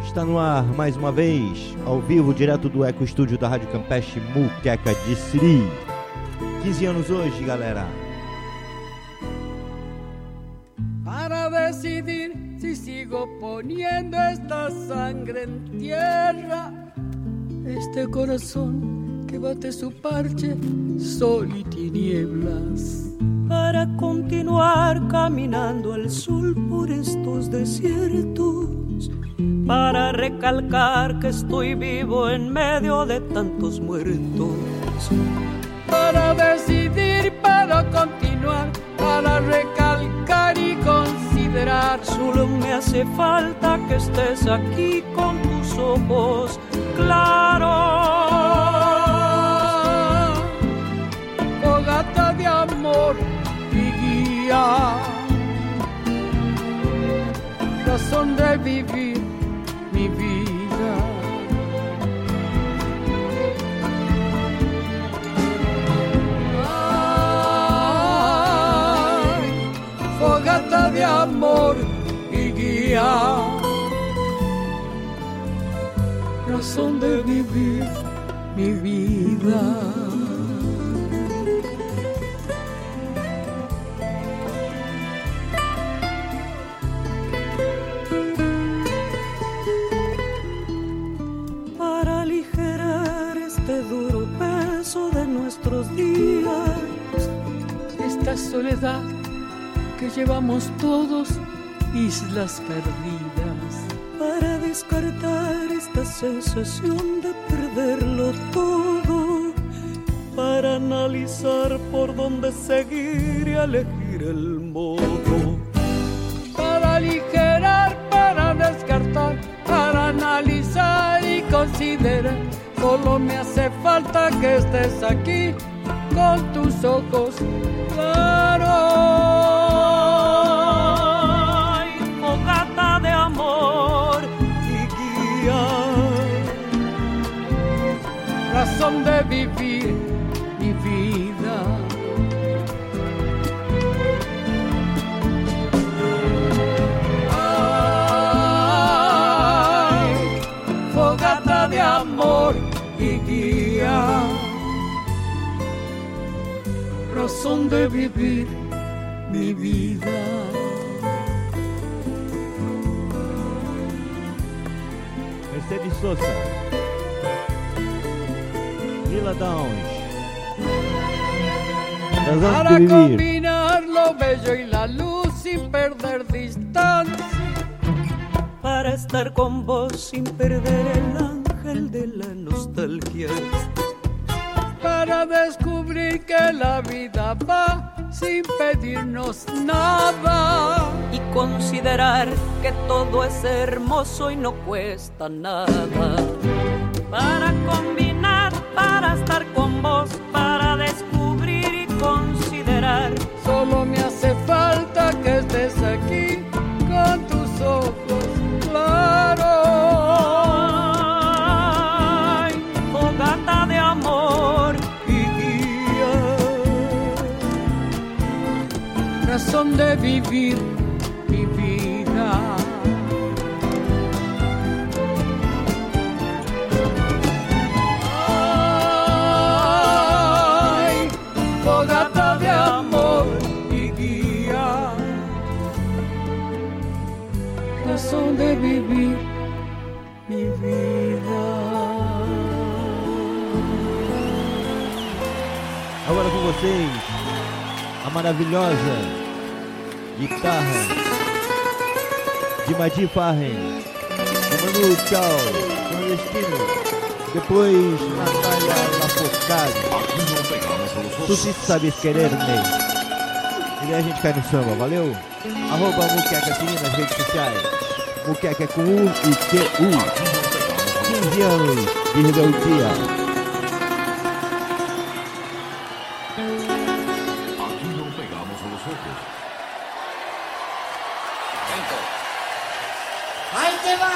Está no ar mais uma vez, ao vivo, direto do Eco Estúdio da Rádio Campeche Muqueca de Siri. 15 anos hoje, galera. Para decidir si sigo poniendo esta sangre en tierra, este corazón que bate su parche, sol y tinieblas. Para continuar caminando al sol por estos desiertos, para recalcar que estoy vivo en medio de tantos muertos. Para decidir, para continuar, para recalcar y considerar. Solo me hace falta que estés aquí con tus ojos claros. Fogata de amor y guía, razón de vivir mi vida. Ay, fogata de amor y guía, razón de vivir mi vida. De nuestros días, esta soledad que llevamos todos, islas perdidas, para descartar esta sensación de perderlo todo, para analizar por dónde seguir y elegir el modo, para aligerar, para descartar, para analizar y considerar. Solo me hace falta que estés aquí con tus ojos claros. Ay, fogata de amor y guía, razón de vivir mi vida. Ay, fogata de amor y guía, razón de vivir mi vida. Mercedes Sosa, Vila Downs. Para combinar lo bello y la luz sin perder distancia, para estar con vos sin perder el ángel de la nostalgia, para descubrir que la vida va sin pedirnos nada y considerar que todo es hermoso y no cuesta nada, para combinar, para estar con vos, para descubrir y considerar. Solo me hace falta que estés aquí con tus ojos claros. Ay, fogata de amor y guía, razón de vivir mi vida. Ay, fogata de amor y guía, razón de vivir mi vida. Agora com vocês, a maravilhosa guitarra de Madi Farren, de Manu Chao, Clandestino, depois Natália Lafourcade, Tu Se Sabes Querer-me. E aí a gente cai no samba, valeu? @Muqueca Siri nas redes sociais. Muqueca com U e Q-U. 15 anos de rebeldia. ¡Ahí te va!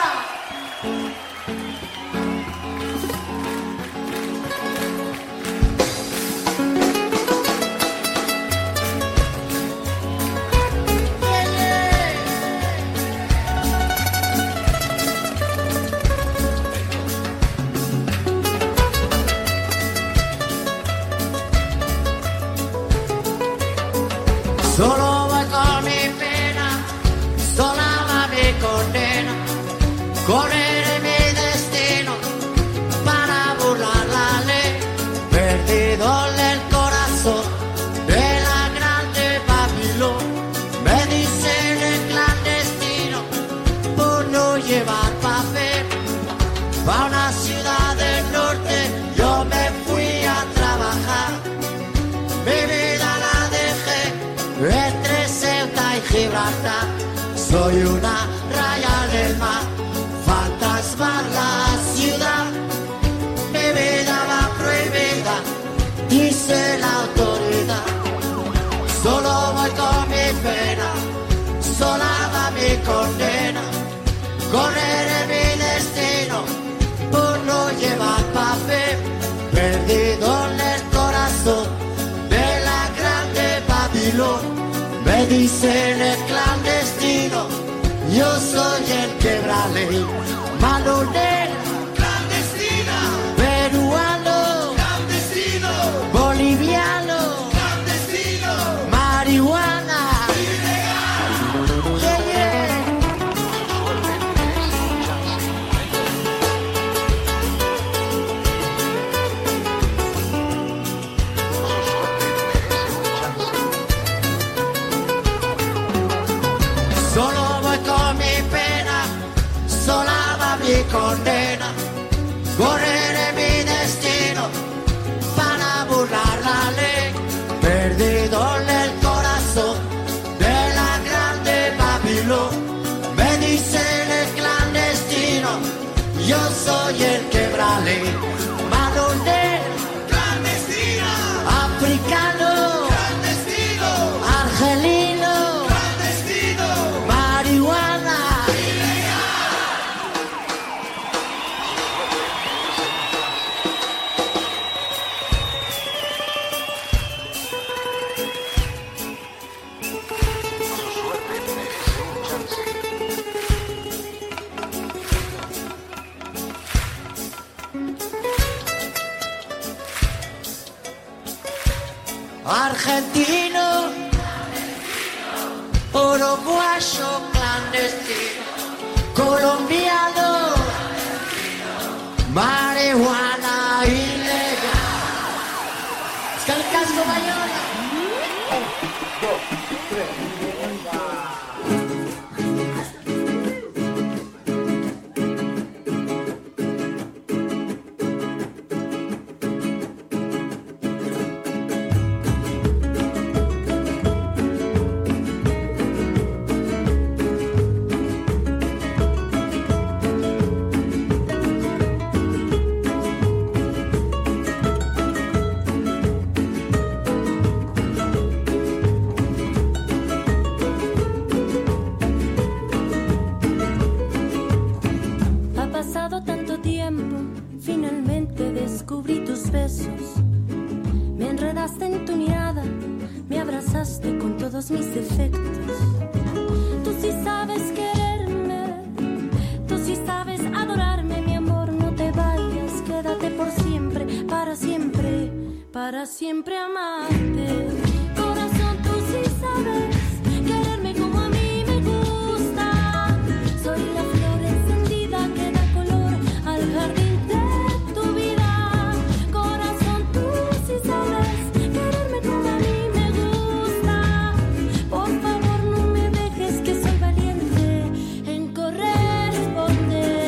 condena. Correré mi destino para burlar la ley. Perdido el corazón de la grande Babilón. Me dicen el clandestino por no llevar papel. Pa' una ciudad del norte yo me fui a trabajar. Mi vida la dejé entre Ceuta y Gibraltar. Soy una raya del mar, fantasma la ciudad. Mi vida va prohibida, dice la autoridad. Solo voy con mi pena, sola va mi condena. Correré mi destino por no llevar papel. Perdido en el corazón de la grande Babilón. Me dicen el clandestino, yo soy el quebraley. Mano negra, clandestina. Peruano, clandestino. Boliviano, clandestino. Marihuana, ilegal. Yeah, yeah. Solo voy con mi pena, sola va mi condena. Correré mi destino para burlar la ley. Perdido en el corazón de la grande Babilón. Me dicen el clandestino, yo soy el quebraley. Mano negra, clandestina. Africano, clandestino. Argelino, clandestino. Marihuana, ilegal. Argentino, uruguayo clandestino, colombiano, marihuana ilegal. Es que el caso Bayona. Ha pasado tanto tiempo, finalmente descubrí tus besos. Me enredaste en tu mirada, me abrazaste con todos mis defectos. Tú sí sabes quererme, tú sí sabes adorarme, mi amor, no te vayas, quédate por siempre, para siempre amarte. Corazón, tú sí sabes quererme como a mí me gusta. Soy la flor encendida que da color al jardín de tu vida. Corazón, tú sí sabes quererme como a mí me gusta. Por favor, no me dejes, que soy valiente en corresponderte.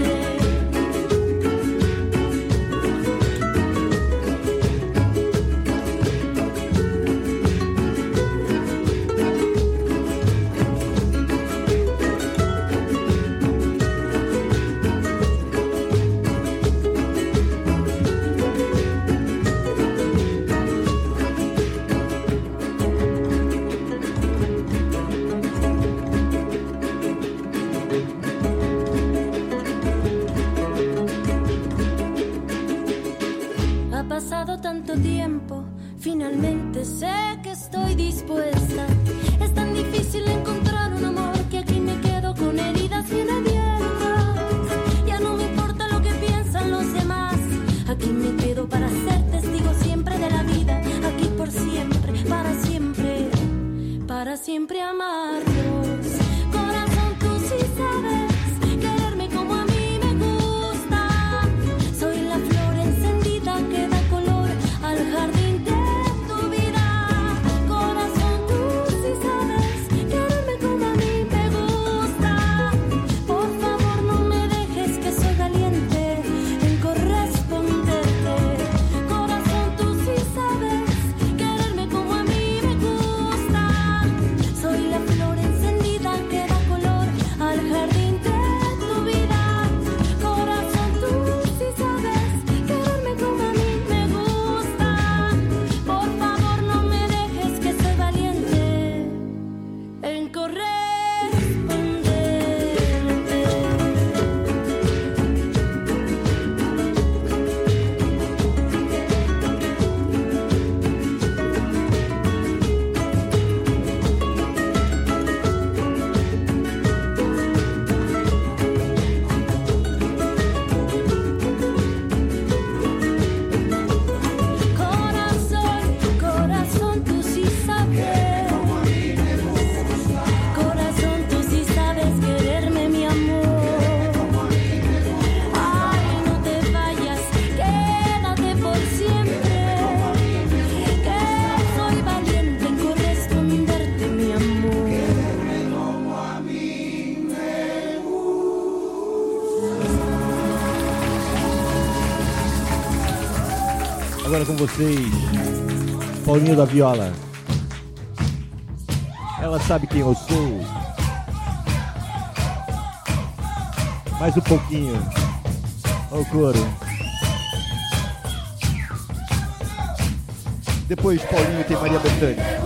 Ha pasado tanto tiempo, finalmente sé que estoy dispuesta. Es tan difícil encontrar un amor que aquí me quedo con heridas bien abiertas. Ya no me importa lo que piensan los demás, aquí me quedo para ser testigo siempre de la vida. Aquí por siempre, para siempre amarnos. Corazón, tú sí sabes Agora com vocês, Paulinho da Viola. Ela sabe quem eu sou. Mais um pouquinho. Olha o coro. Depois Paulinho tem Maria Bethânia.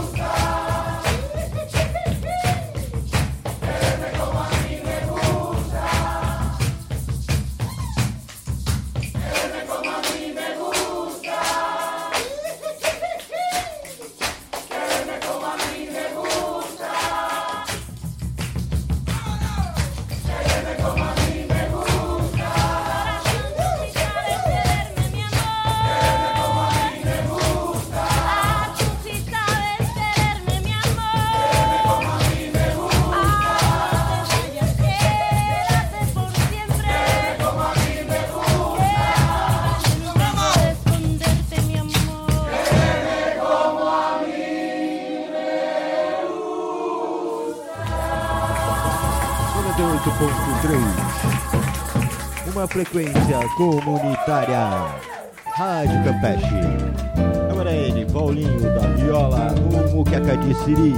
Uma frequência comunitária, Rádio Campeche. Agora ele, Paulinho da Viola, o Muqueca de Siri.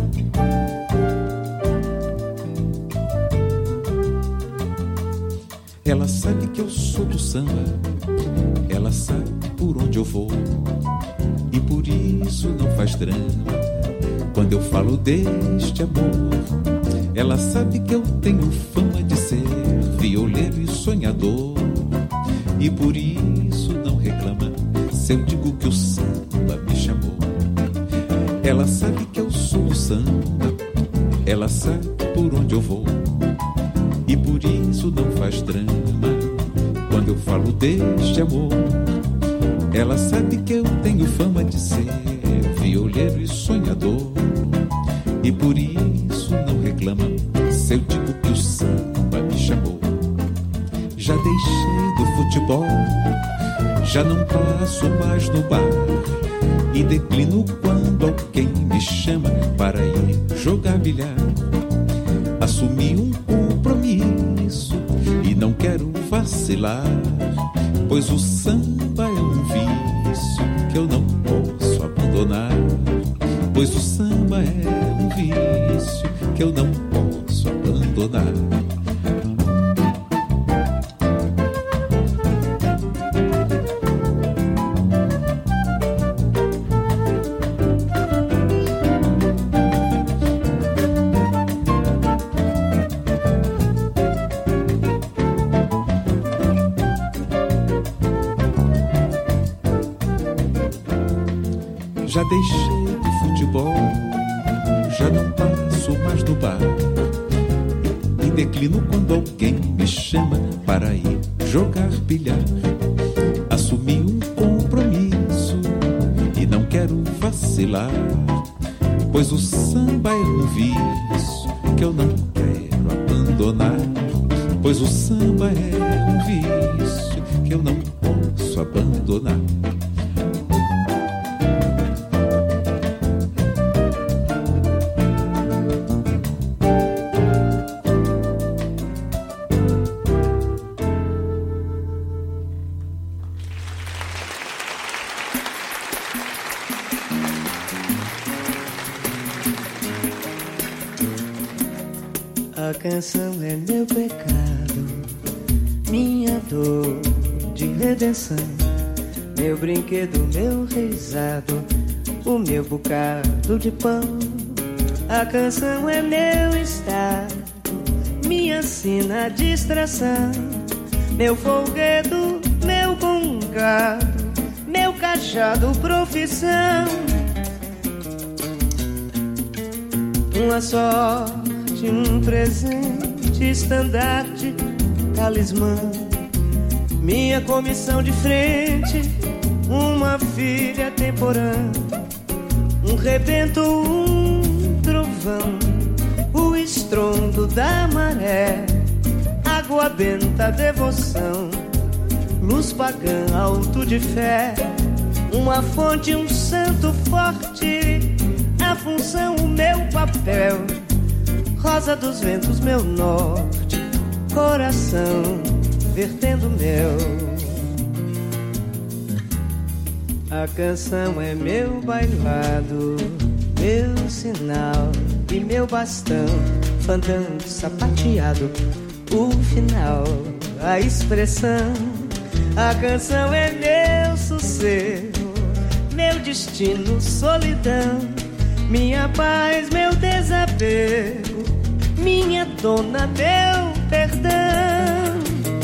Ela sabe que eu sou do samba, ela sabe por onde eu vou, e por isso não faz drama quando eu falo deste amor. Ela sabe que eu tenho fama de ser violeiro e sonhador, e por isso não reclama se eu digo que o samba me chamou. Ela sabe que eu sou do samba, ela sabe por onde eu vou, e por isso não faz drama quando eu falo deste amor. Ela sabe que eu tenho fama de ser violeiro e sonhador, e por isso não reclama se eu digo que o samba me chamou. Já deixei do futebol, já não passo mais no bar, e declino quando alguém me chama para ir jogar bilhar. Assumi um compromisso e não quero vacilar, pois o samba é um vício que eu não posso abandonar. Pois o samba é um vício que eu não posso abandonar. Já deixei do futebol, já não passo mais no bar, e declino quando alguém me chama para ir jogar bilhar. Assumi um compromisso e não quero vacilar, pois o samba é um vício que eu não quero abandonar. Pois o samba é um vício que eu não posso abandonar. A canção é meu pecado, minha dor de redenção, meu brinquedo, meu rezado, o meu bocado de pão. A canção é meu estado, minha sina distração, meu folguedo, meu congado, meu cajado, profissão. Uma sorte, um presente, estandarte, talismã, minha comissão de frente, uma filha temporã, um rebento, um trovão, o estrondo da maré, água benta, devoção, luz pagã, alto de fé, uma fonte, um santo forte, a função, o meu papel, rosa dos ventos, meu norte, coração vertendo mel. A canção é meu bailado, meu sinal e meu bastão, fandango sapateado, o final, a expressão. A canção é meu sossego, meu destino, solidão, minha paz, meu desapego, minha dona, meu perdão.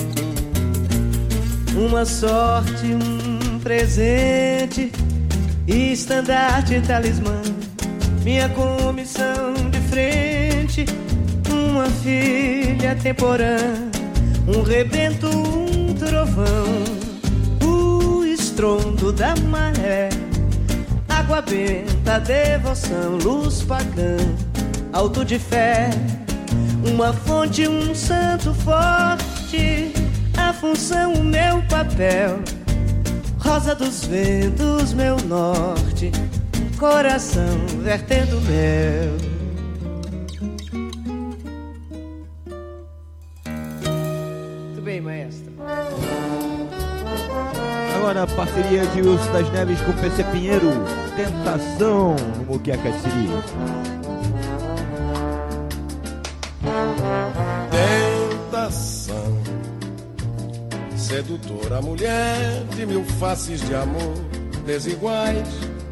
Uma sorte, um presente, estandarte, talismã, minha comissão de frente, uma filha temporã, um rebento, um trovão, o estrondo da maré, água benta, devoção, luz pagã, alto de fé, uma fonte, um santo forte, a função, o meu papel, rosa dos ventos, meu norte, coração vertendo mel. Muito bem, maestro. Agora a parceria de Wilson das Neves com PC Pinheiro, Tentação no Muqueca de Siri. Tentação, sedutora mulher de mil faces de amor desiguais.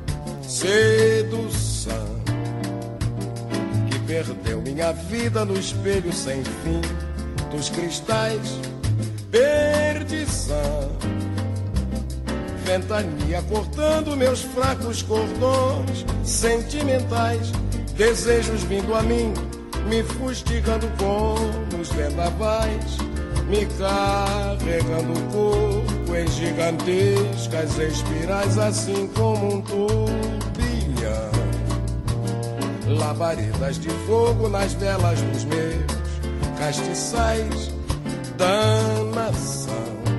Sedução que perdeu minha vida no espelho sem fim dos cristais. Perdição, ventania cortando meus fracos cordões sentimentais. Desejos vindo a mim, me fustigando como os vendavais, me carregando o corpo em gigantescas espirais, assim como um turbilhão. Labaredas de fogo nas velas dos meus castiçais. Danação,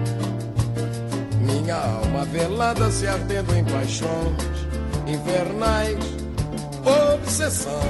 minha alma velada se ardendo em paixões invernais. Obsessão,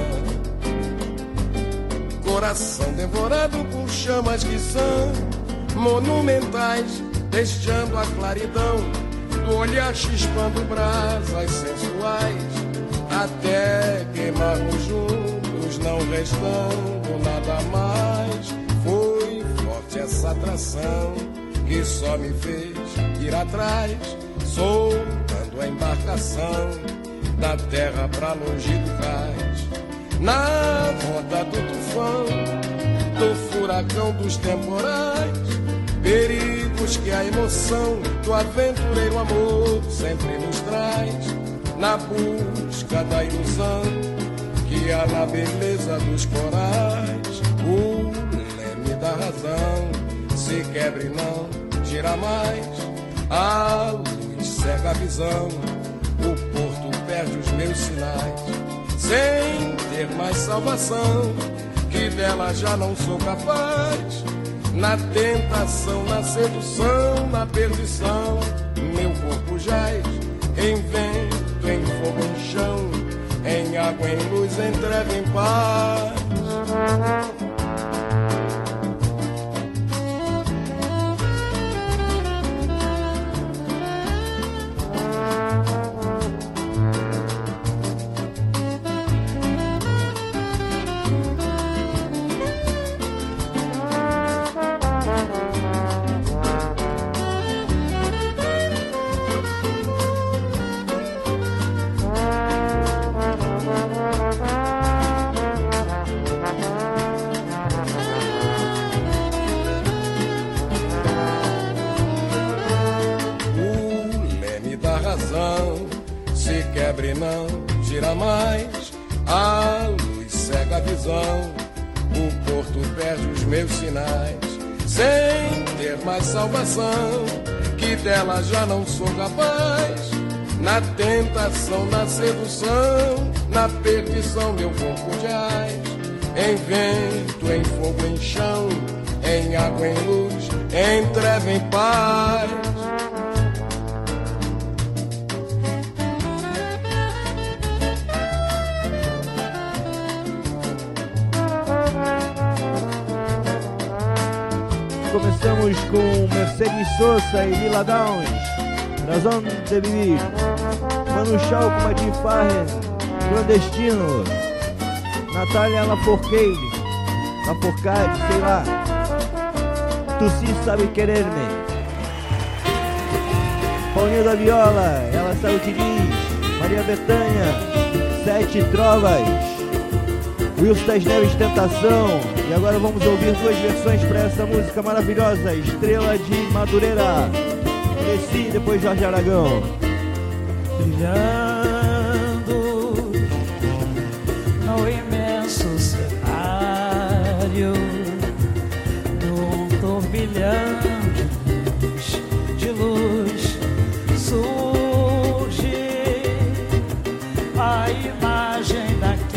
coração devorado por chamas que são monumentais, deixando a claridão do olhar chispando brasas sensuais, até queimarmos juntos, não restando nada mais. Foi forte essa atração que só me fez ir atrás, soltando a embarcação da terra pra longe do cais, na roda do tufão, do furacão dos temporais, perigos que a emoção do aventureiro amor sempre nos traz, na busca da ilusão que há na beleza dos corais. O leme da razão se quebra e não gira mais, a luz cega a visão, o porto perde os meus sinais, sem ter mais salvação, que dela já não sou capaz. Na tentação, na sedução, na perdição, meu corpo jaz em vento, em fogo, em chão, em água, em luz, em treva, em paz. Se quebra e não gira mais, a luz cega a visão, o porto perde os meus sinais, sem ter mais salvação, que dela já não sou capaz. Na tentação, na sedução, na perdição, meu corpo jaz em vento, em fogo, em chão, em água, em luz, em treva, em paz. Começamos com Mercedes Sosa e Lila Downs, Razón de Vivir. Manu Chao com Madin Farren, Clandestino. Natália Laforcade, sei lá. Tu sim sabe querer-me. Paulinho da Viola, ela sabe o que diz. Maria Bethânia, Sete Trovas. Wilson das Neves, Tentação. E agora vamos ouvir duas versões para essa música maravilhosa, Estrela de Madureira. Desci e depois Jorge Aragão. Brilhando no imenso cenário, num turbilhão de luz, surge a imagem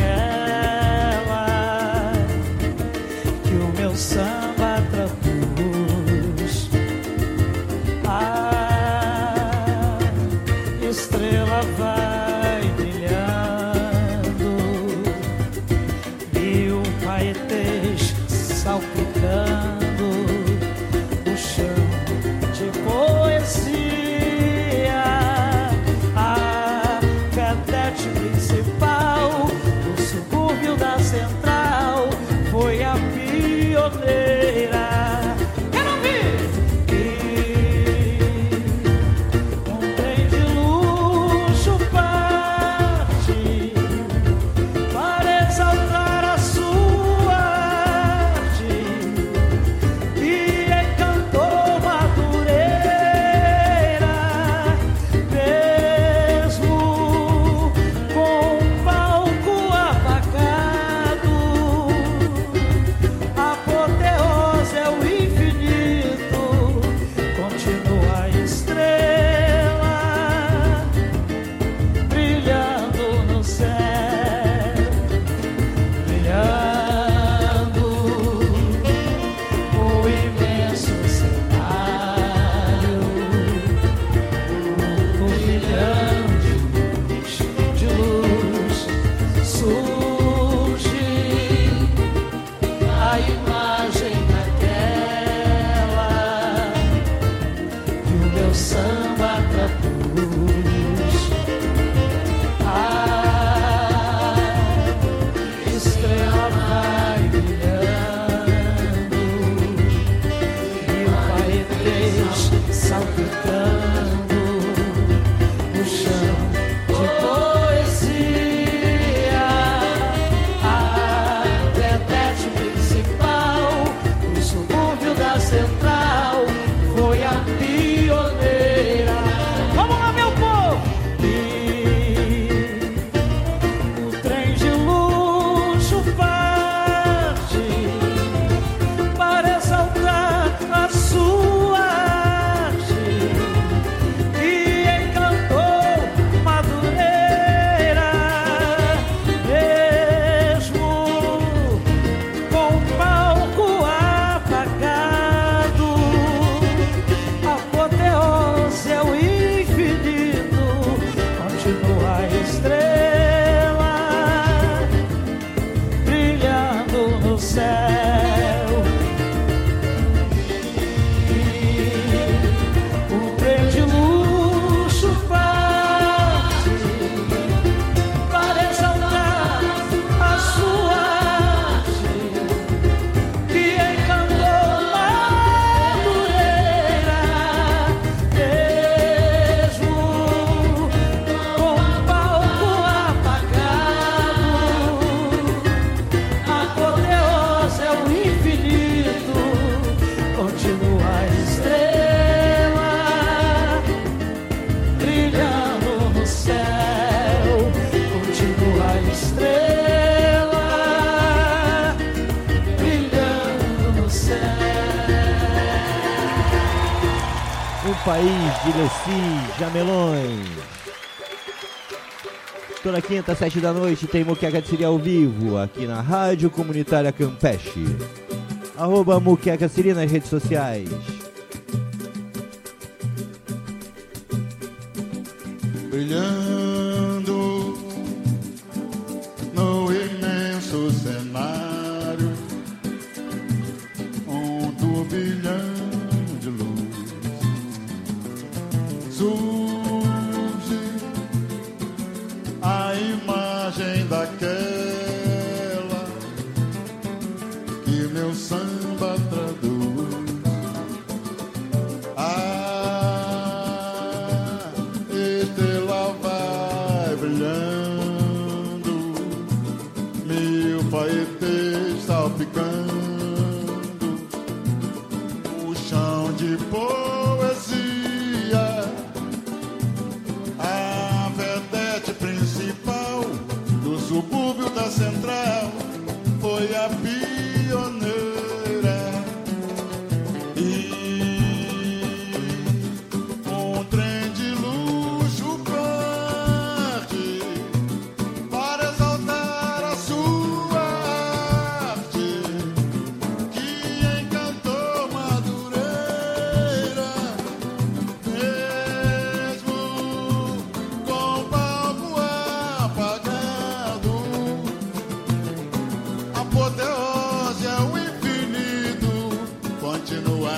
daquela que o meu samba traduz. A estrela vai brilhando, mil paetês salpicando o chão de poesia. A cadete principal do subúrbio da Central foi a pioneira. Quero ouvir! Um trem de luxo parte para exaltar a sua arte e encantou Madureira, mesmo com um palco apagado. A apoteose é o infinito, continua a estrela brilhando no céu, brilhando o imenso cenário, um turbilhão de luz, surge a imagem daquela que o meu samba traduz. A estrela vai brilhando, mil paetês salpicando o chão de poesia. A vedete principal do subúrbio da Central foi a pioneira. Vamos lá, meu povo! E o trem de luxo parte para exaltar a sua arte e encantou Madureira, mesmo com o palco apagado. A apoteose é o infinito, continua a estrela brilhando no céu. E o trem de luxo parte para exaltar a sua arte que encantou Madureira, mesmo com o palco apagado. A apoteose é o infinito, continua a estrela brilhando no céu, continua a estrela brilhando no céu. O país de Leci, Jamelões. Toda quinta, 7 da noite, tem Muqueca de Siri ao vivo, aqui na Rádio Comunitária Campeche. @Muqueca Siri nas redes sociais. Brilhando no imenso cenário, um turbilhão de luz, surge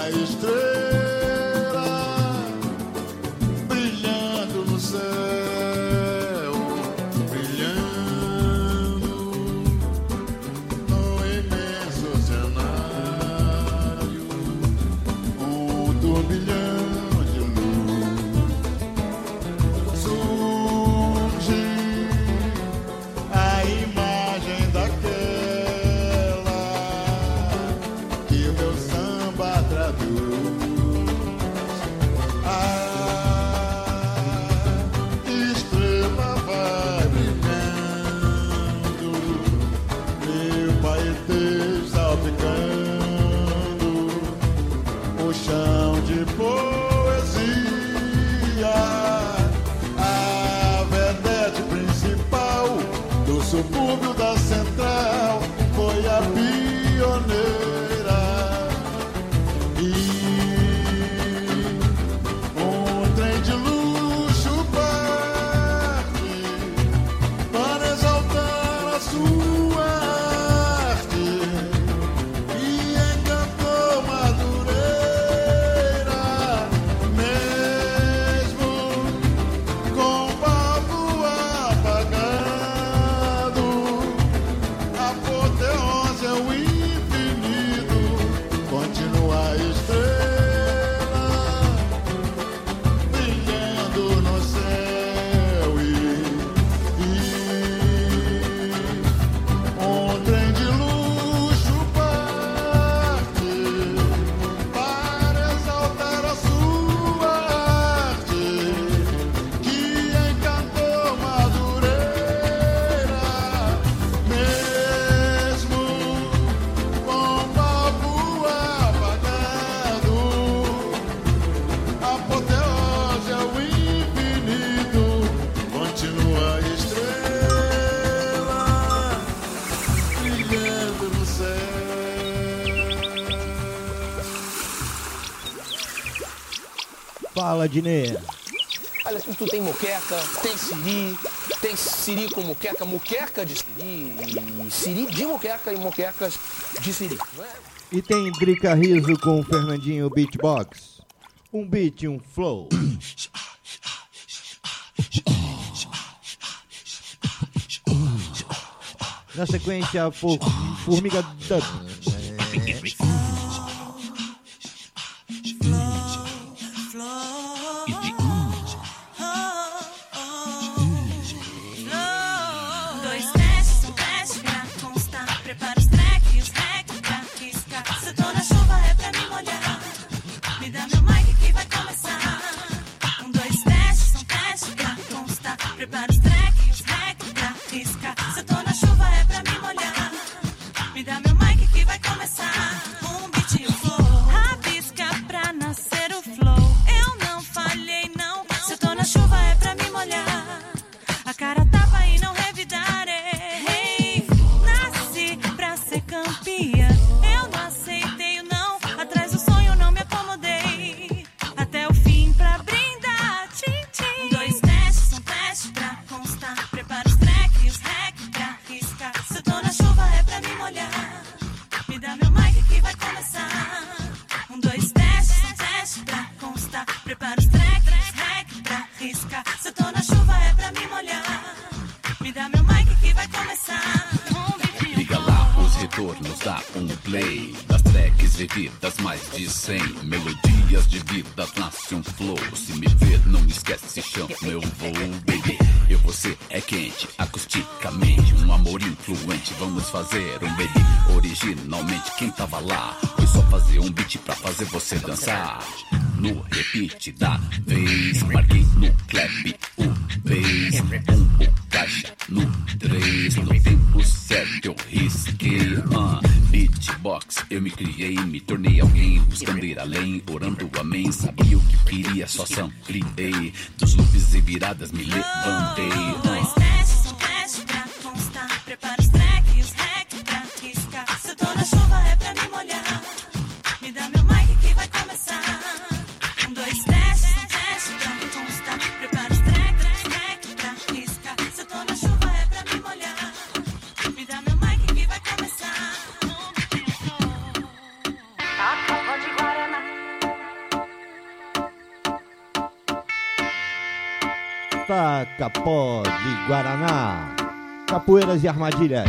a estrela brilhando no céu, brilhando no imenso cenário, um turbilhão de luz. Surge a imagem daquela que o meu samba traduz. A estrela vai brilhando, meu paetê salpicando o chão de poesia. A vedete principal do subúrbio da Central foi a pioneira. E um trem de luxo parte para exaltar a sua arte e encantou Madureira, mesmo com o papo apagado. A apoteose é o infinito, continua a estrela brilhando no céu. E um trem de luxo parte para exaltar a sua arte que encantou Madureira, mesmo com o papo apagado. A apoteose é o infinito, continua a estrela brilhando no céu. Fala, Dinê. Olha, tu tem moqueca, tem siri com moqueca, moqueca de siri de moqueca e moquecas de siri. Não é? E tem Drica Riso com Fernandinho Beatbox. Um beat, um flow. Na sequência, Formiga Dub. Dois testes, um teste pra constar. Prepara os track e os hack pra riscar. Se eu tô na chuva é pra me molhar. Me dá meu mic que vai começar. Um, dois testes, um teste pra constar. Prepara os track e os hack pra riscar. Se eu tô na chuva é pra me molhar. Me dá meu mic que vai começar. Um beat e um flow. Rabisca pra nascer o flow. Eu não falhei não. Se eu tô na chuva é pra me molhar. A cara tapa e não revidarei. Nasci pra ser campeã. Eu não aceitei o não. Atrás do sonho não me acomodei. Até o fim pra brindar. Tchim, tchim. Dois testes, um teste pra constar. Prepara os track e os hack pra riscar. Se eu tô na chuva é pra me molhar. Me dá meu mic que vai começar. Um, dois testes, um teste pra constar. Prepara os track e os hack pra riscar. Se eu tô na chuva é pra me molhar. Me dá meu mic que vai começar. Liga lá os retornos, dá um play. Das tracks vividas, mais de 100 melodias de vida, nasce um flow. Se me ver, não esquece, chama eu vou, baby. Eu, você é quente, acusticamente, um amor influente. Vamos fazer um baby. Originalmente, quem tava lá foi só fazer um beat pra fazer você dançar. No repeat da vez, marquei no clap o vez. O caixa no 3, no tempo certo eu risquei. Beatbox, eu me criei, me tornei alguém, buscando ir além, orando amém. Sabia o que queria, só sampliei. Dos loops e viradas me levantei. Dois testes, um teste pra constar. Prepara os track e os hack pra riscar. Se eu tô na chuva é pra me molhar. Me dá meu mic que vai começar. Um, dois testes, um teste pra constar. Prepara os track e os hack pra riscar. Se eu tô na chuva é pra me molhar. Me dá meu mic que vai começar. A polpa de Guaraná Tacapó de Guaraná, capoeiras e armadilhas.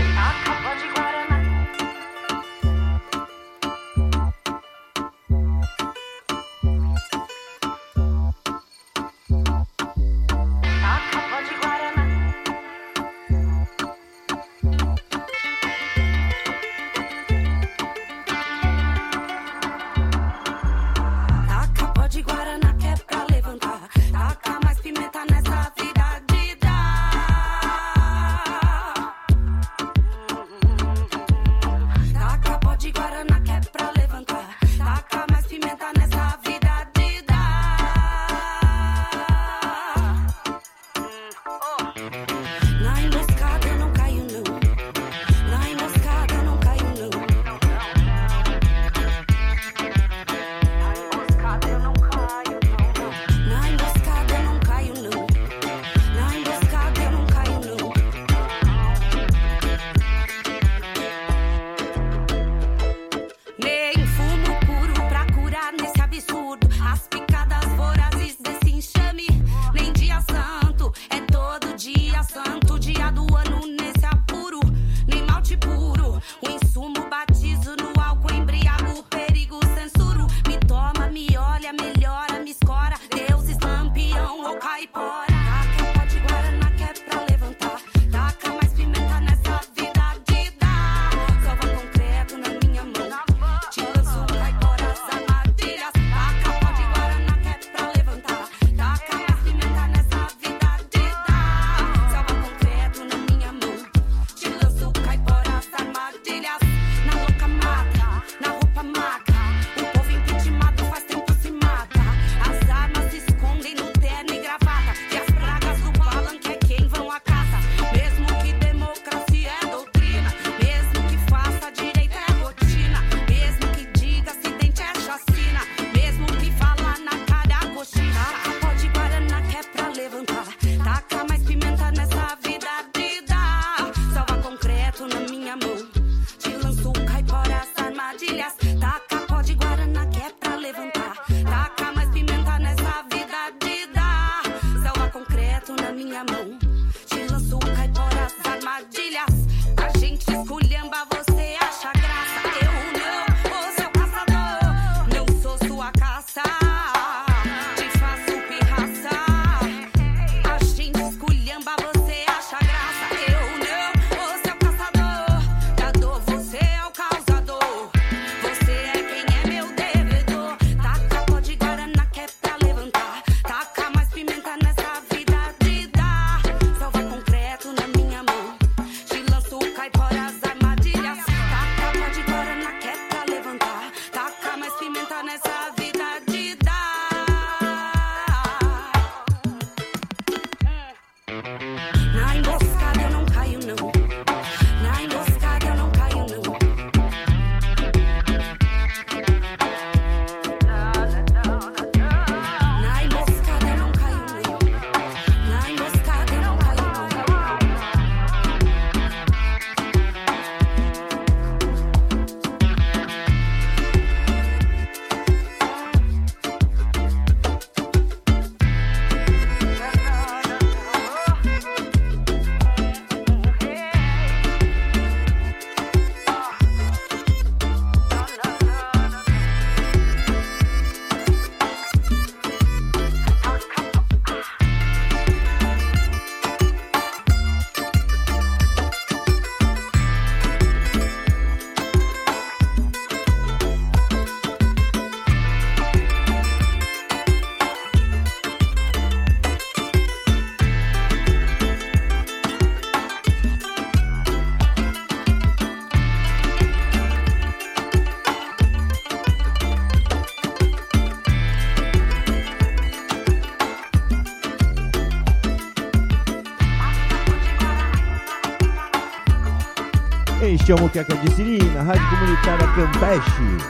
Este é o Muqueca de Siri, na Rádio Comunitária Campeche.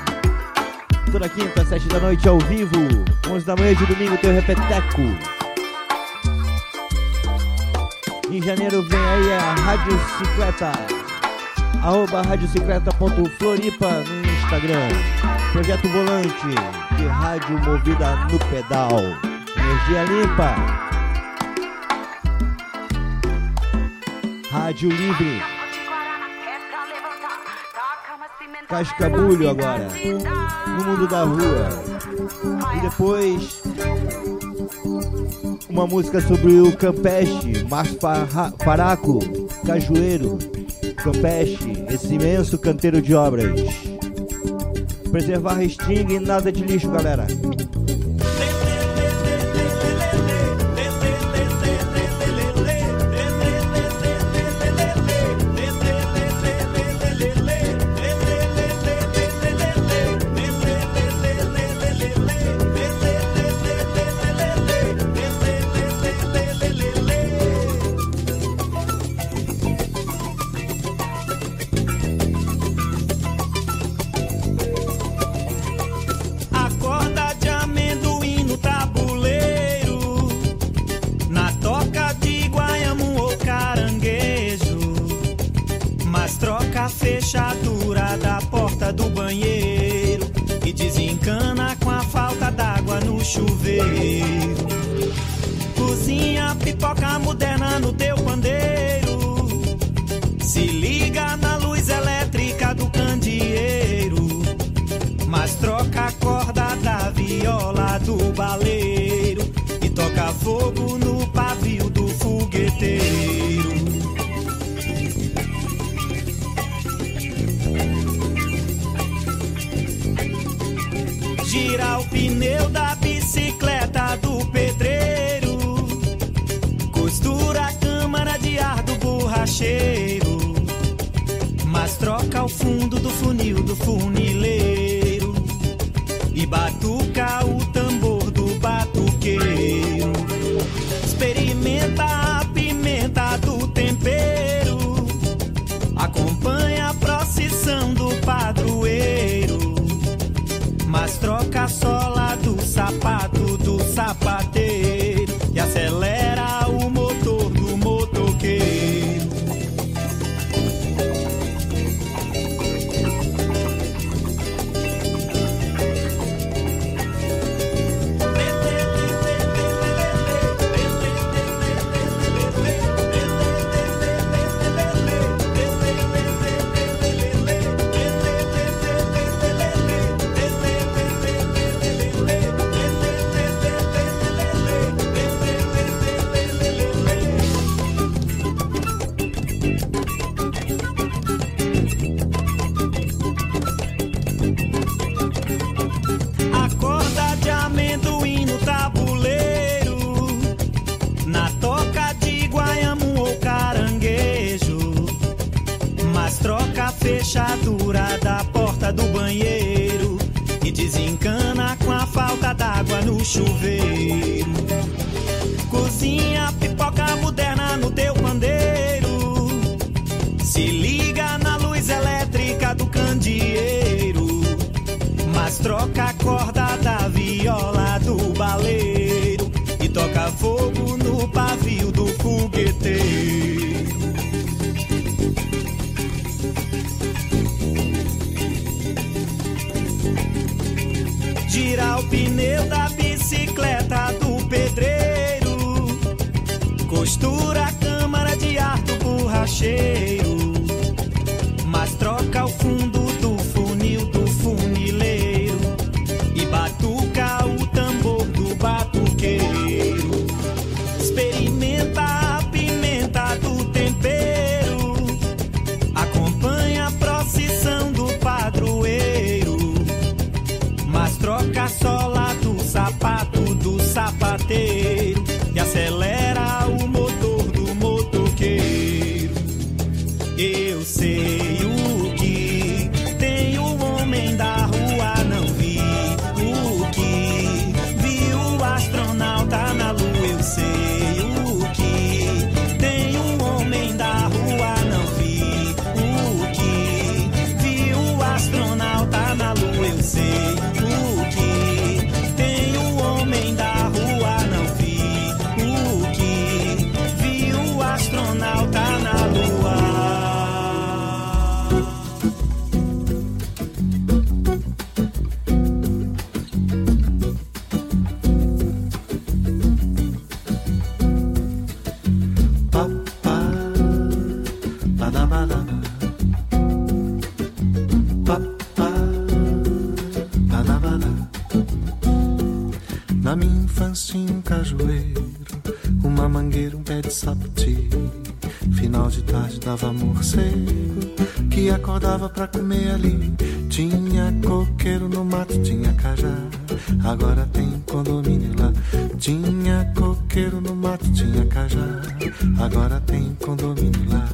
Toda quinta, 7 da noite, ao vivo. 11 da manhã de domingo tem o Repeteco. Em janeiro vem aí a Rádio Cicleta, @radiocicleta.floripa no Instagram. Projeto Volante, de rádio movida no pedal. Energia limpa. Rádio Livre. Cascabulho agora, no mundo da rua. E depois uma música sobre o Campeche, Márcio Faraco, Cajueiro, Campeche, esse imenso canteiro de obras. Preservar string e nada de lixo, galera. Fechadura da porta do banheiro e desencana com a falta d'água no chuveiro. Cozinha pipoca moderna no teu pandeiro. Se liga na luz elétrica do candeeiro, mas troca a corda da viola do baleiro e toca fogo no pavio do fogueteiro. Gira o pneu da bicicleta do pedreiro, costura a câmara de ar do borracheiro, mas troca o fundo do funil do funileiro e batuca o tambor do batuqueiro. Experimenta a pimenta do tempero, acompanha a procissão do padroeiro, mas troca a sola do sapato do sapateiro e acelera o motor do motoqueiro. Fechadura da porta do banheiro e desencana com a falta d'água no chuveiro. Cozinha pipoca moderna no teu pandeiro. Se liga na luz elétrica do candeeiro, mas troca a corda da viola do baleiro e toca fogo no pavio do fogueteiro. Gira o pneu da bicicleta do pedreiro, costura a câmara de ar do borracheiro, mas troca o fundo do funil do funileiro e batuca o tambor do batuqueiro. Experimenta a pimenta do tempero, acompanha a procissão do padroeiro, mas troca a sola do sapato do sapateiro e acelera o motor do motoqueiro. Eu sei o que tem o homem da rua, não vi o que viu o astronauta na lua. Eu sei o que tem o homem da rua, não vi o que viu o astronauta na lua. Eu sei o que tem o homem da rua, não vi Na minha infância um cajueiro, uma mangueira, um pé de sapoti. Final de tarde dava morcego, que acordava pra comer ali. Tinha coqueiro no mato, tinha cajá, agora tem condomínio lá. Tinha coqueiro no mato, tinha cajá, agora tem condomínio lá.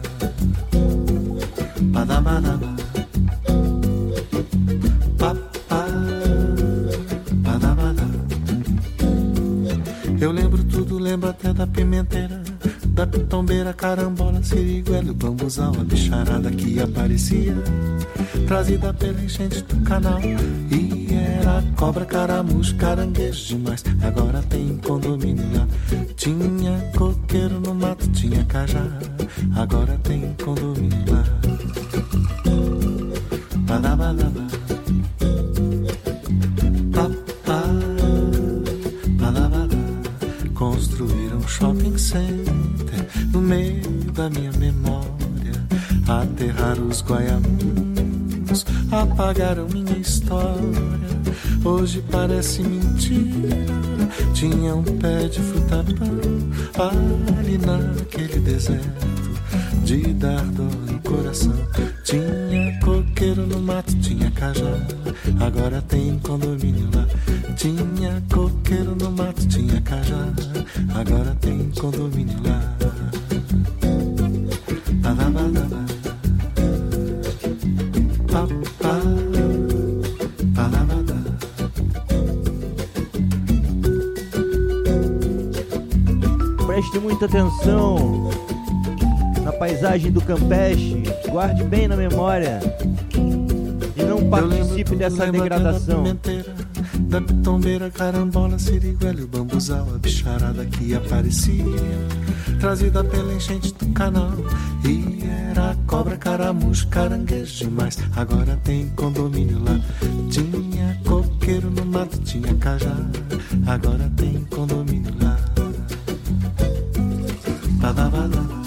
Badabadaba, papá, badabada. Eu lembro tudo, lembro até da pimenteira, da pitombeira, carambola, siriguela, o bambuzal, a bicharada que aparecia, trazida pela enchente do canal. E era cobra, caramujo, caranguejo demais, agora tem condomínio lá. Tinha coqueiro no mato, tinha cajá, agora tem condomínio lá. Badabadaba, papá, badabada. Construíram um shopping center no meio da minha memória. Aterraram os guaiamuns, apagaram minha história. Hoje parece mentira, tinha um pé de fruta-pão ali naquele deserto de dar dor no coração. Tinha coqueiro no mato, tinha cajá, agora tem condomínio lá. Tinha coqueiro no mato, tinha cajá, agora tem condomínio lá. Badabadaba, papá, badabada. Preste muita atenção na paisagem do Campeche, guarde bem na memória e não participe dessa degradação. Da pitombeira, carambola, siriguela, o bambuzal, a bicharada que aparecia, trazida pela enchente do canal. E era cobra, caramujo, caranguejo demais, agora tem condomínio lá. Tinha coqueiro no mato, tinha cajá, agora tem condomínio lá. Badabada.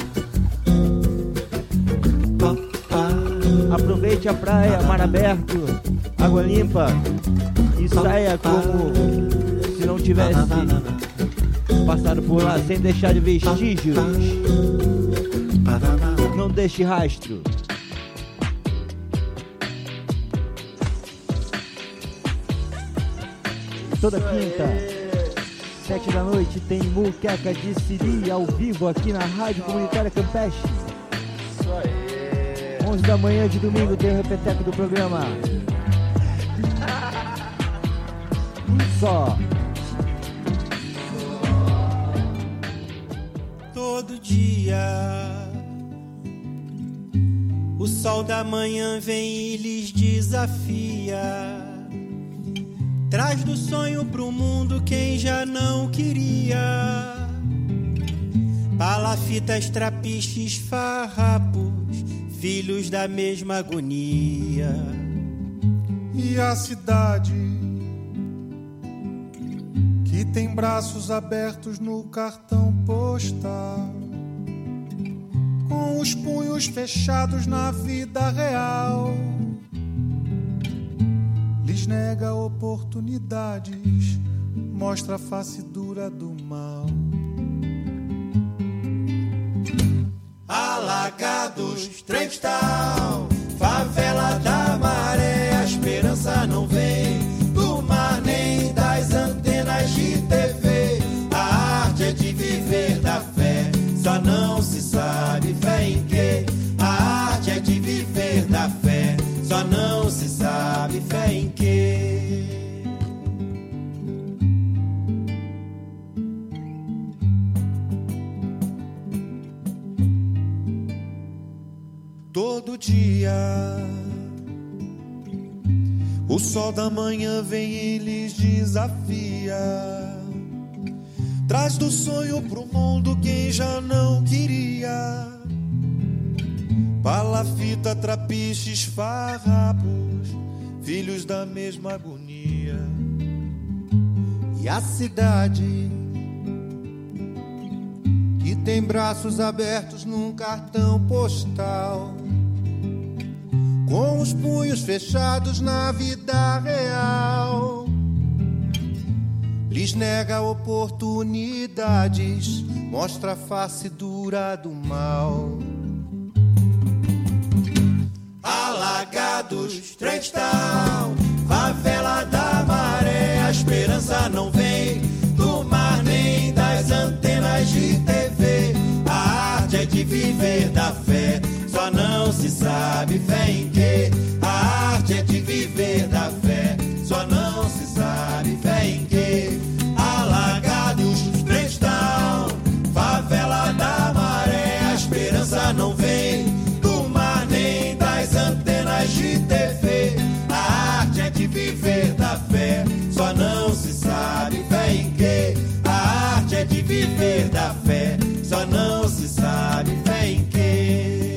Aproveite a praia, mar aberto, água limpa e saia como se não tivesse passado por lá, sem deixar de vestígios. Não deixe rastro. Toda quinta, 7 da noite, tem Muqueca de Siri ao vivo aqui na Rádio Comunitária Campeche. 11 da manhã de domingo tem o repeteco do programa. Só. Todo dia o sol da manhã vem e lhes desafia. Traz do sonho pro mundo quem já não queria. Palafitas, trapiches, farrapos, filhos da mesma agonia. E a cidade que tem braços abertos no cartão postal, com os punhos fechados na vida real, lhes nega oportunidades, mostra a face dura do mal. Alagados, Trenchtown, favela da maré, a esperança não vem do mar nem das antenas de TV. A arte é de viver da fé, só não se sabe fé em quê. A arte é de viver da fé, só não se sabe fé em quê. Todo dia o sol da manhã vem e lhes desafia. Traz do sonho pro mundo quem já não queria. Palafita, trapiches, farrapos, filhos da mesma agonia. E a cidade que tem braços abertos num cartão postal, com os punhos fechados na vida real, lhes nega oportunidades, mostra a face dura do mal. Alagados, Trade Town, favela da maré, a esperança não vem do mar nem das antenas de TV. A arte é de viver da fé, só não se sabe fé em quê. A arte é de viver da fé, só não se sabe fé em quê. Alagados, Trade Town, favela da maré, a esperança não vem do mar nem das antenas de TV. A arte é de viver da fé, só não se sabe fé em quê. A arte é de viver da fé, só não se sabe fé em quê.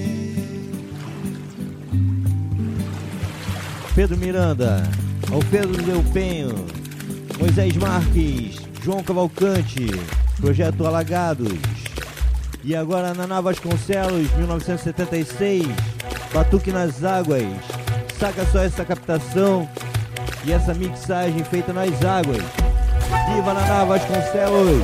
Pedro Miranda, Alfredo Del Penho, Moisés Marques, João Cavalcante, Projeto Alagados. E agora Naná Vasconcelos, 1976, Batuque nas Águas. Saca só essa captação e essa mixagem feita nas águas. Viva Naná Vasconcelos!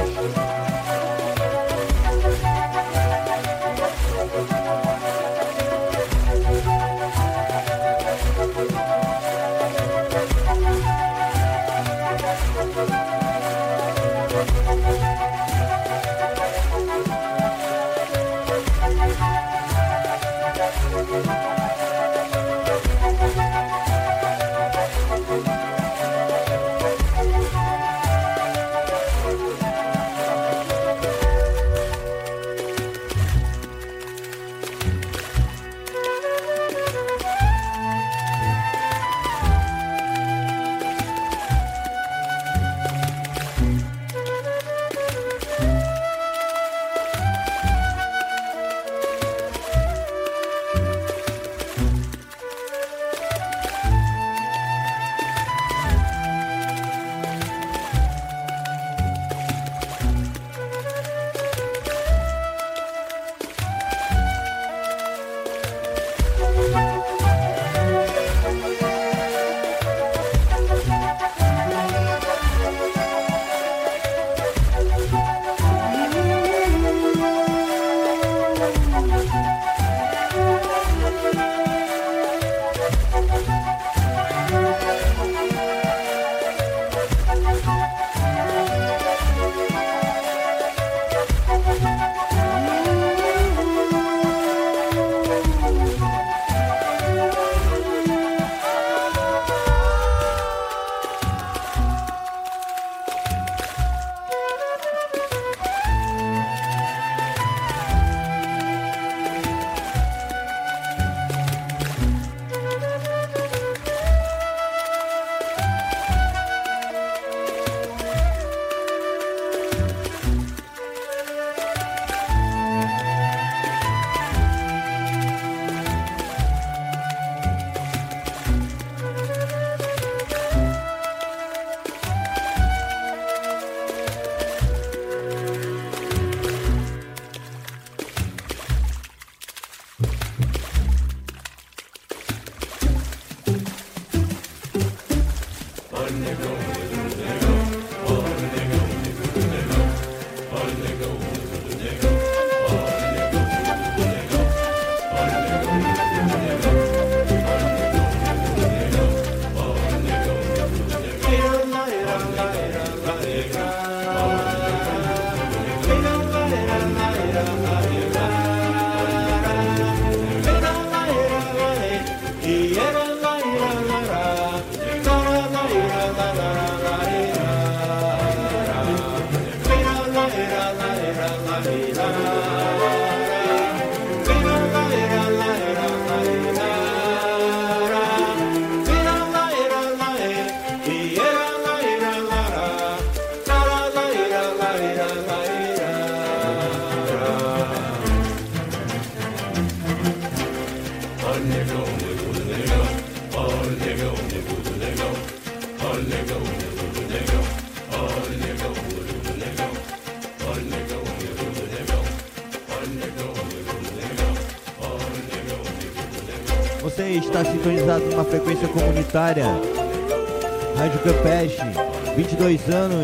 Você está sintonizado numa frequência comunitária. Rádio Campeche, 22 anos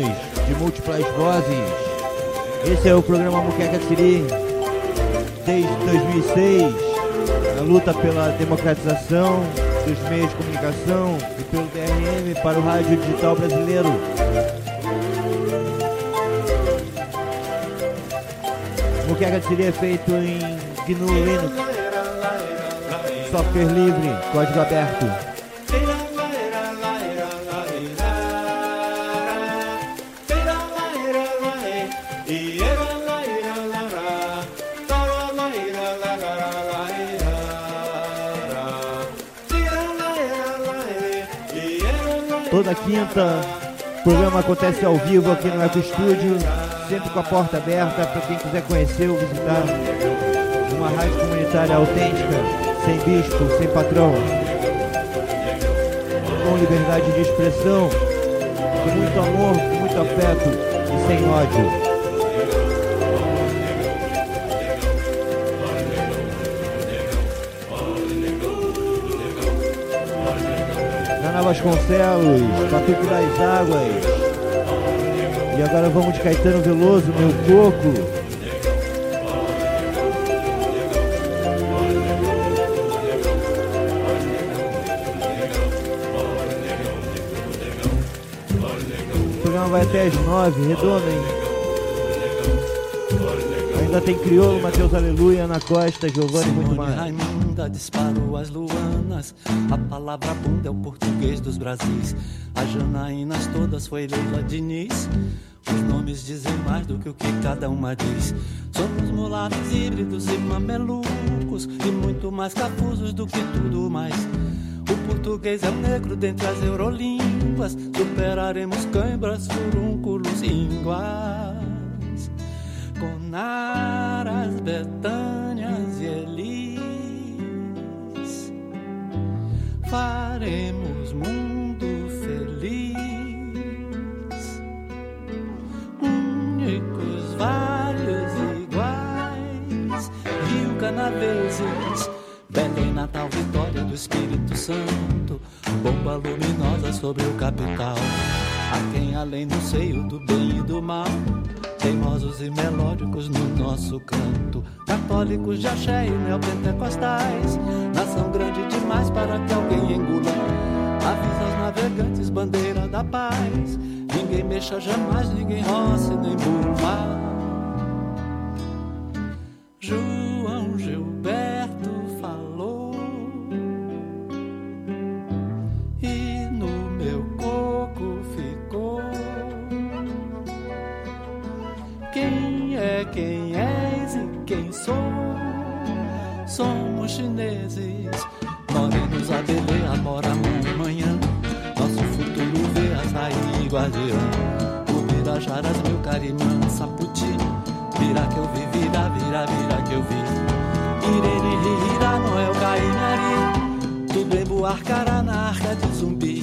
de múltiplas vozes. Esse é o programa Muqueca de Siri, desde 2006, na luta pela democratização dos meios de comunicação e pelo DRM para o rádio digital brasileiro. Muqueca de Siri é feito em GNU Linux, software livre, código aberto. Toda quinta, o programa acontece ao vivo aqui no Eco Estúdio, sempre com a porta aberta para quem quiser conhecer ou visitar uma rádio comunitária autêntica, sem bispo, sem patrão, com liberdade de expressão, com muito amor, com muito afeto e sem ódio. Vasconcelos, Batuque das Águas. E agora vamos de Caetano Veloso, Meu Coco. O programa vai até às 9, redondo, hein? Ainda tem Crioulo, Matheus Aleluia, Ana Costa, Giovanni e muito mais. Raimunda disparou as luanas. A palavra bunda é o português dos Brasis. As Janaínas todas foi Leila Diniz. Os nomes dizem mais do que o que cada uma diz. Somos mulatos híbridos e mamelucos, e muito mais cafusos do que tudo mais. O português é o negro dentre as eurolínguas. Superaremos cãibras, furúnculos, ínguas. Conaras, Betânias e Elis, faremos mundo feliz, únicos, vários iguais, Rio, Canaveses, Belém, Natal, Vitória do Espírito Santo, bomba luminosa sobre o capital. A quem além do seio do bem e do mal, teimosos e melódicos no nosso canto, católicos de axé e neopentecostais, nação grande demais para que alguém engula. Avisa aos navegantes, bandeira da paz, ninguém mexa jamais, ninguém roce nem burma. João Gilberto falou, e no meu coco ficou. Quem és e quem sou? Somos chineses, morenos a Belê, amora amanhã. Nosso futuro vê açaí guardiã. Ubirajaras, meu carimã, Saputi, virá que eu vi, virá que eu vi. Irene, Rirá, Noel, Cainari, tudo em Buarcará, na Arca de Zumbi.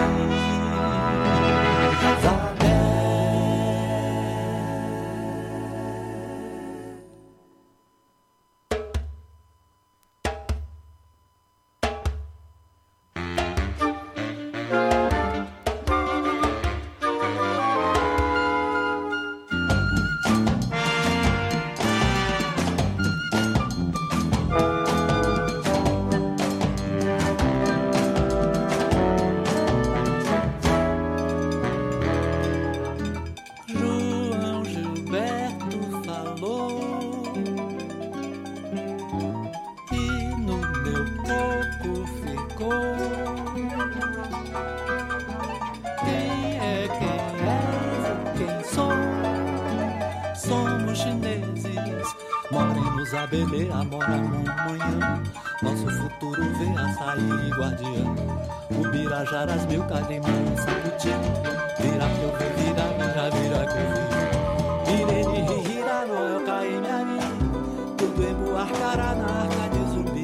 Belê, amora amanhã. Nosso futuro vê açaí guardiã. Ubirajaras, meu carimã, Saputi, virá que eu vi, virá que eu vi. Irene, Rirá, Noel, Cainari, tudo em Buarcará, na Arca de Zumbi.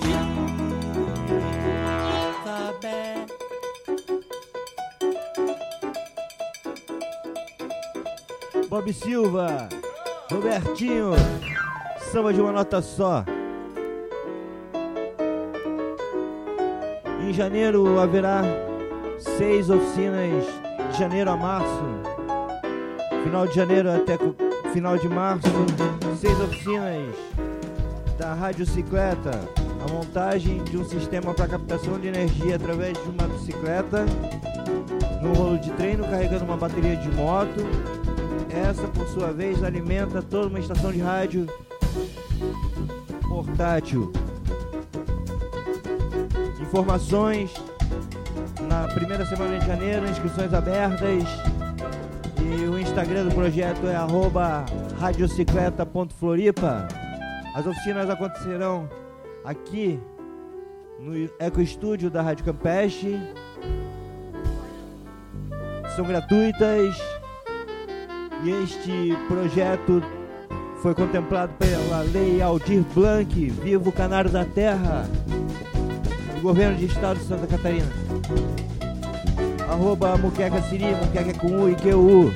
Sabé. Bob Silva, Robertinho, samba de uma nota só. Em janeiro haverá 6 oficinas, de janeiro a março, Final de janeiro até final de março, 6 oficinas da Radiocicleta. A montagem de um sistema para captação de energia através de uma bicicleta, num rolo de treino carregando uma bateria de moto. Essa, por sua vez, alimenta toda uma estação de rádio portátil. Informações na primeira semana de janeiro, inscrições abertas. E o Instagram do projeto é @radiocicleta.floripa. As oficinas acontecerão aqui no Eco Estúdio da Rádio Campeche. São gratuitas. E este projeto foi contemplado pela Lei Aldir Blanc, Viva o Canário da Terra, do Governo de Estado de Santa Catarina. @Muqueca Siri, Muqueca com U e QU.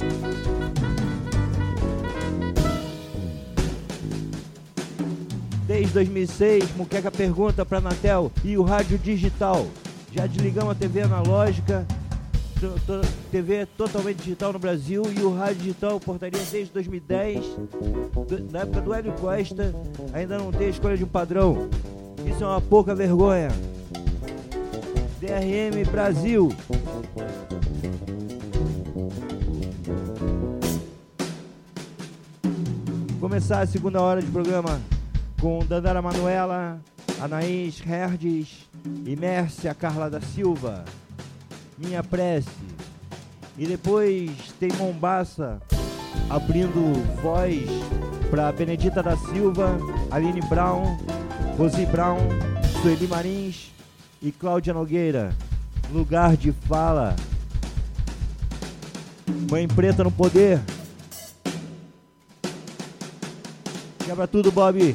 Desde 2006, Muqueca pergunta para a Anatel e o rádio digital. Já desligamos a TV analógica, TV totalmente digital no Brasil, e o rádio digital portaria desde 2010, na época do Hélio Costa, ainda não tem escolha de um padrão. Isso é uma pouca vergonha. DRM Brasil. Começar a segunda hora de programa com Dandara Manuela, Anaís Herdes e Mércia Carla da Silva, Minha Prece. E depois tem Mombaça abrindo voz para Benedita da Silva, Aline Brown, Rosi Brown, Sueli Marins e Cláudia Nogueira. Lugar de Fala. Mãe Preta no Poder. Quebra tudo, Bob.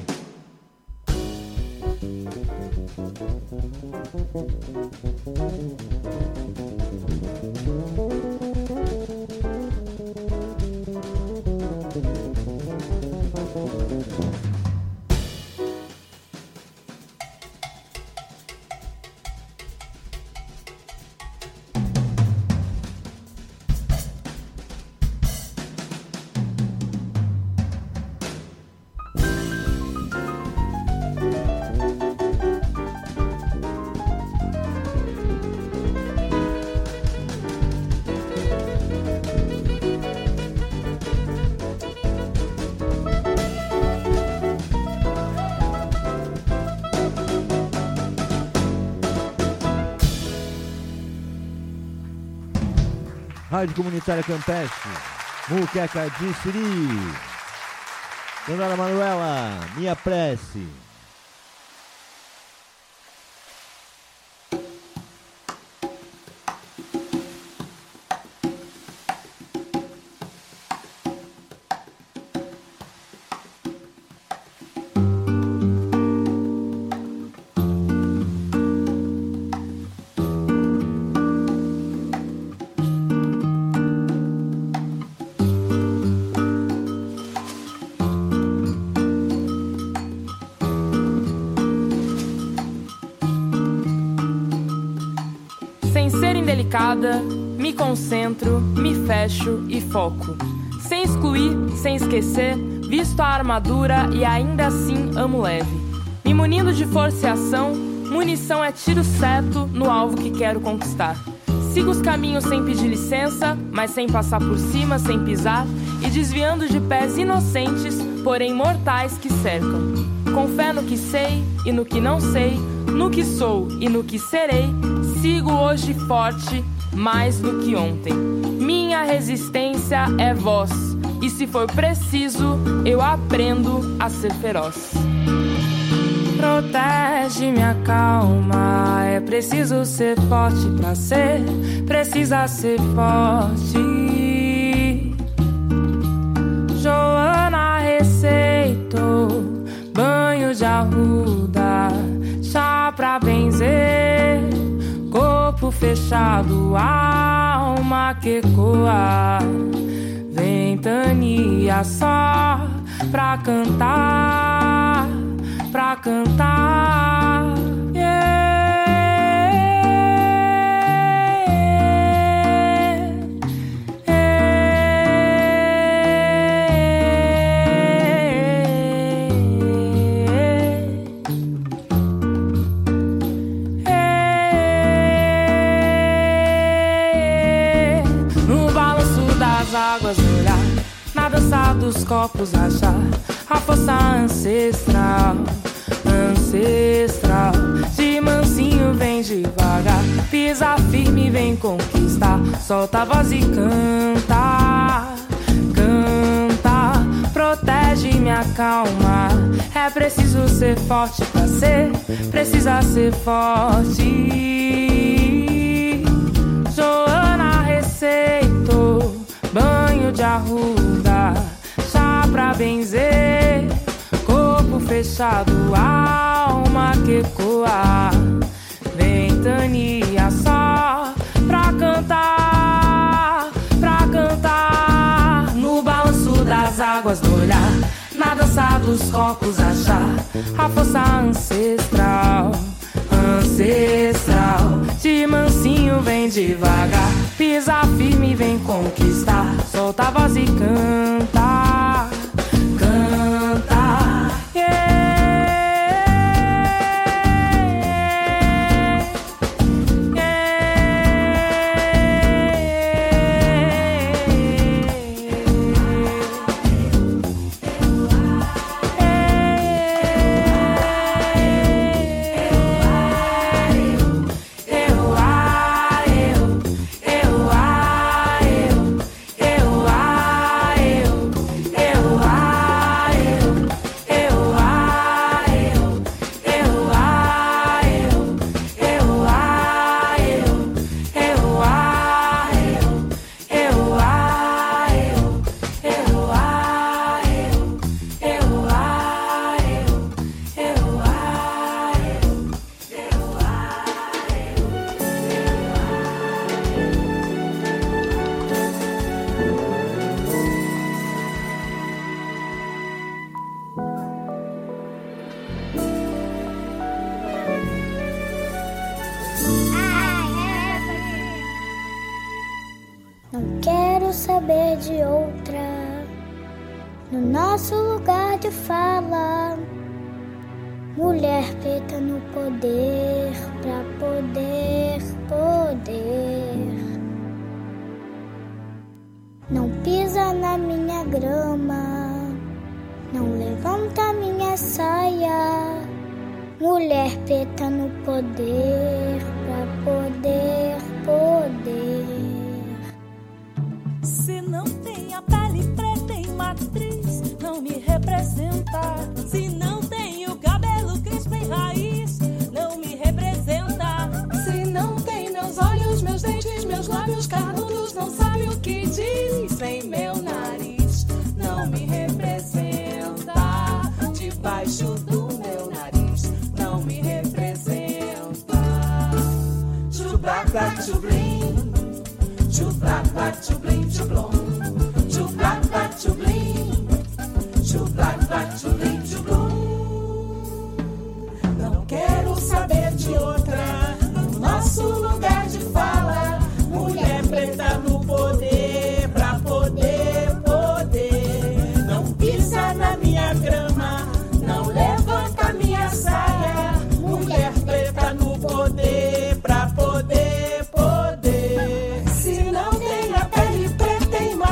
Rádio Comunitária Campeche, Muqueca de Siri, Dandara Manuela, Minha Prece. Me concentro, me fecho e foco. Sem excluir, sem esquecer, visto a armadura e ainda assim amo leve. Me munindo de força e ação, munição é tiro certo no alvo que quero conquistar. Sigo os caminhos sem pedir licença, mas sem passar por cima, sem pisar, e desviando de pés inocentes, porém mortais que cercam. Com fé no que sei e no que não sei, no que sou e no que serei, sigo hoje forte, mais do que ontem. Minha resistência é voz, e se for preciso, eu aprendo a ser feroz. Protege minha calma, é preciso ser forte pra ser, precisa ser forte. Joana receitou banho de arruda, chá pra benzer, corpo fechado, alma que ecoa, ventania só pra cantar, pra cantar. das águas olhar, na dança dos corpos achar a força ancestral, ancestral. De mansinho vem devagar, pisa firme vem conquistar, solta a voz e canta, canta, protege e me acalma. É preciso ser forte pra ser, precisa ser forte. Joana receitou banho de arruda, chá pra benzer, corpo fechado, alma que ecoa, ventania só pra cantar, no balanço das águas do olhar, na dança dos corpos achar a força ancestral, ancestral. De mansinho vem devagar, pisa firme vem conquistar, solta a voz e canta, canta, yeah. Não quero saber de outra no nosso lugar de fala. Mulher preta no poder, pra poder. Não pisa na minha grama, não levanta minha saia. Mulher preta no poder, pra poder. Se não tem a pele preta em matriz, não me representa. Se não tem o cabelo crespo em raiz, não me representa. Se não tem meus olhos, meus dentes, meus lábios carnudos, não sabe o que diz em meu nariz, não me representa. Debaixo do meu nariz, não me representa. Chublac, black, chublim, chublac, black, chublim, chublom, chublac, black, chublim, chublac, black, chublim, chublom. Não quero saber de outra no nosso lugar de fala. Mulher preta no poder, pra poder. Não pisa na minha grama, não levanta minha saia. Mulher preta no poder, pra poder. Se não tem a pele preta em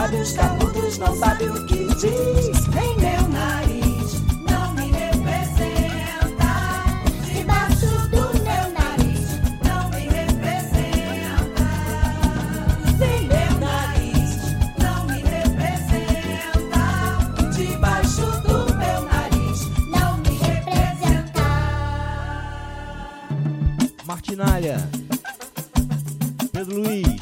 sabe os canudos, não sabe o que diz. Nem meu nariz não me representa. Debaixo do meu nariz não me representa. Nem meu nariz não me representa. Debaixo do meu nariz não me representa. Martinalha, Pedro Luiz.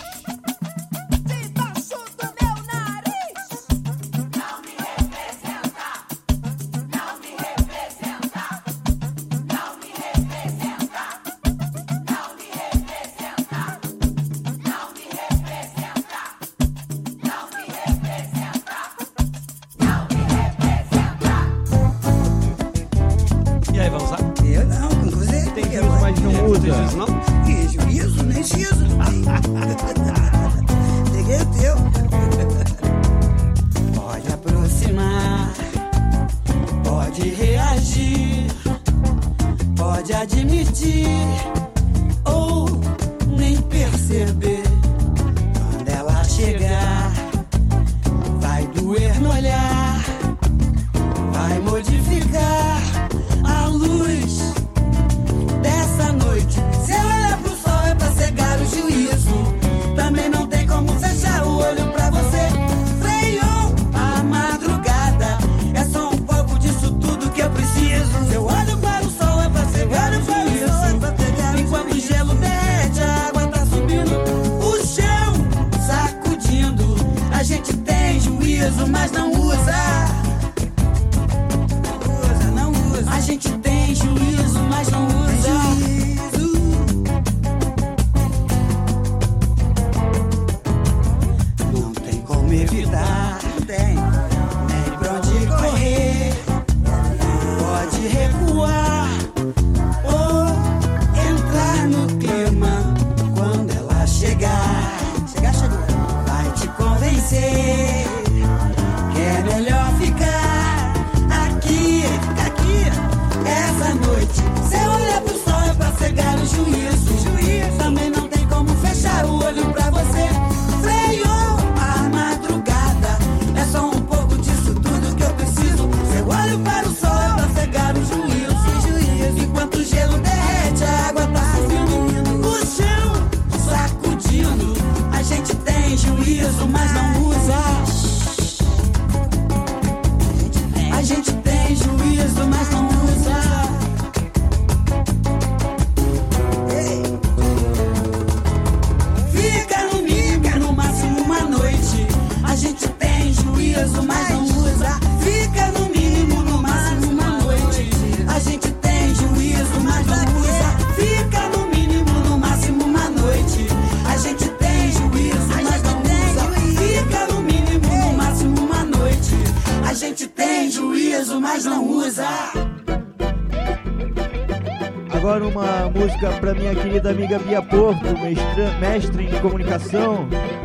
Agora uma música pra minha querida amiga Bia Porto, mestre em comunicação,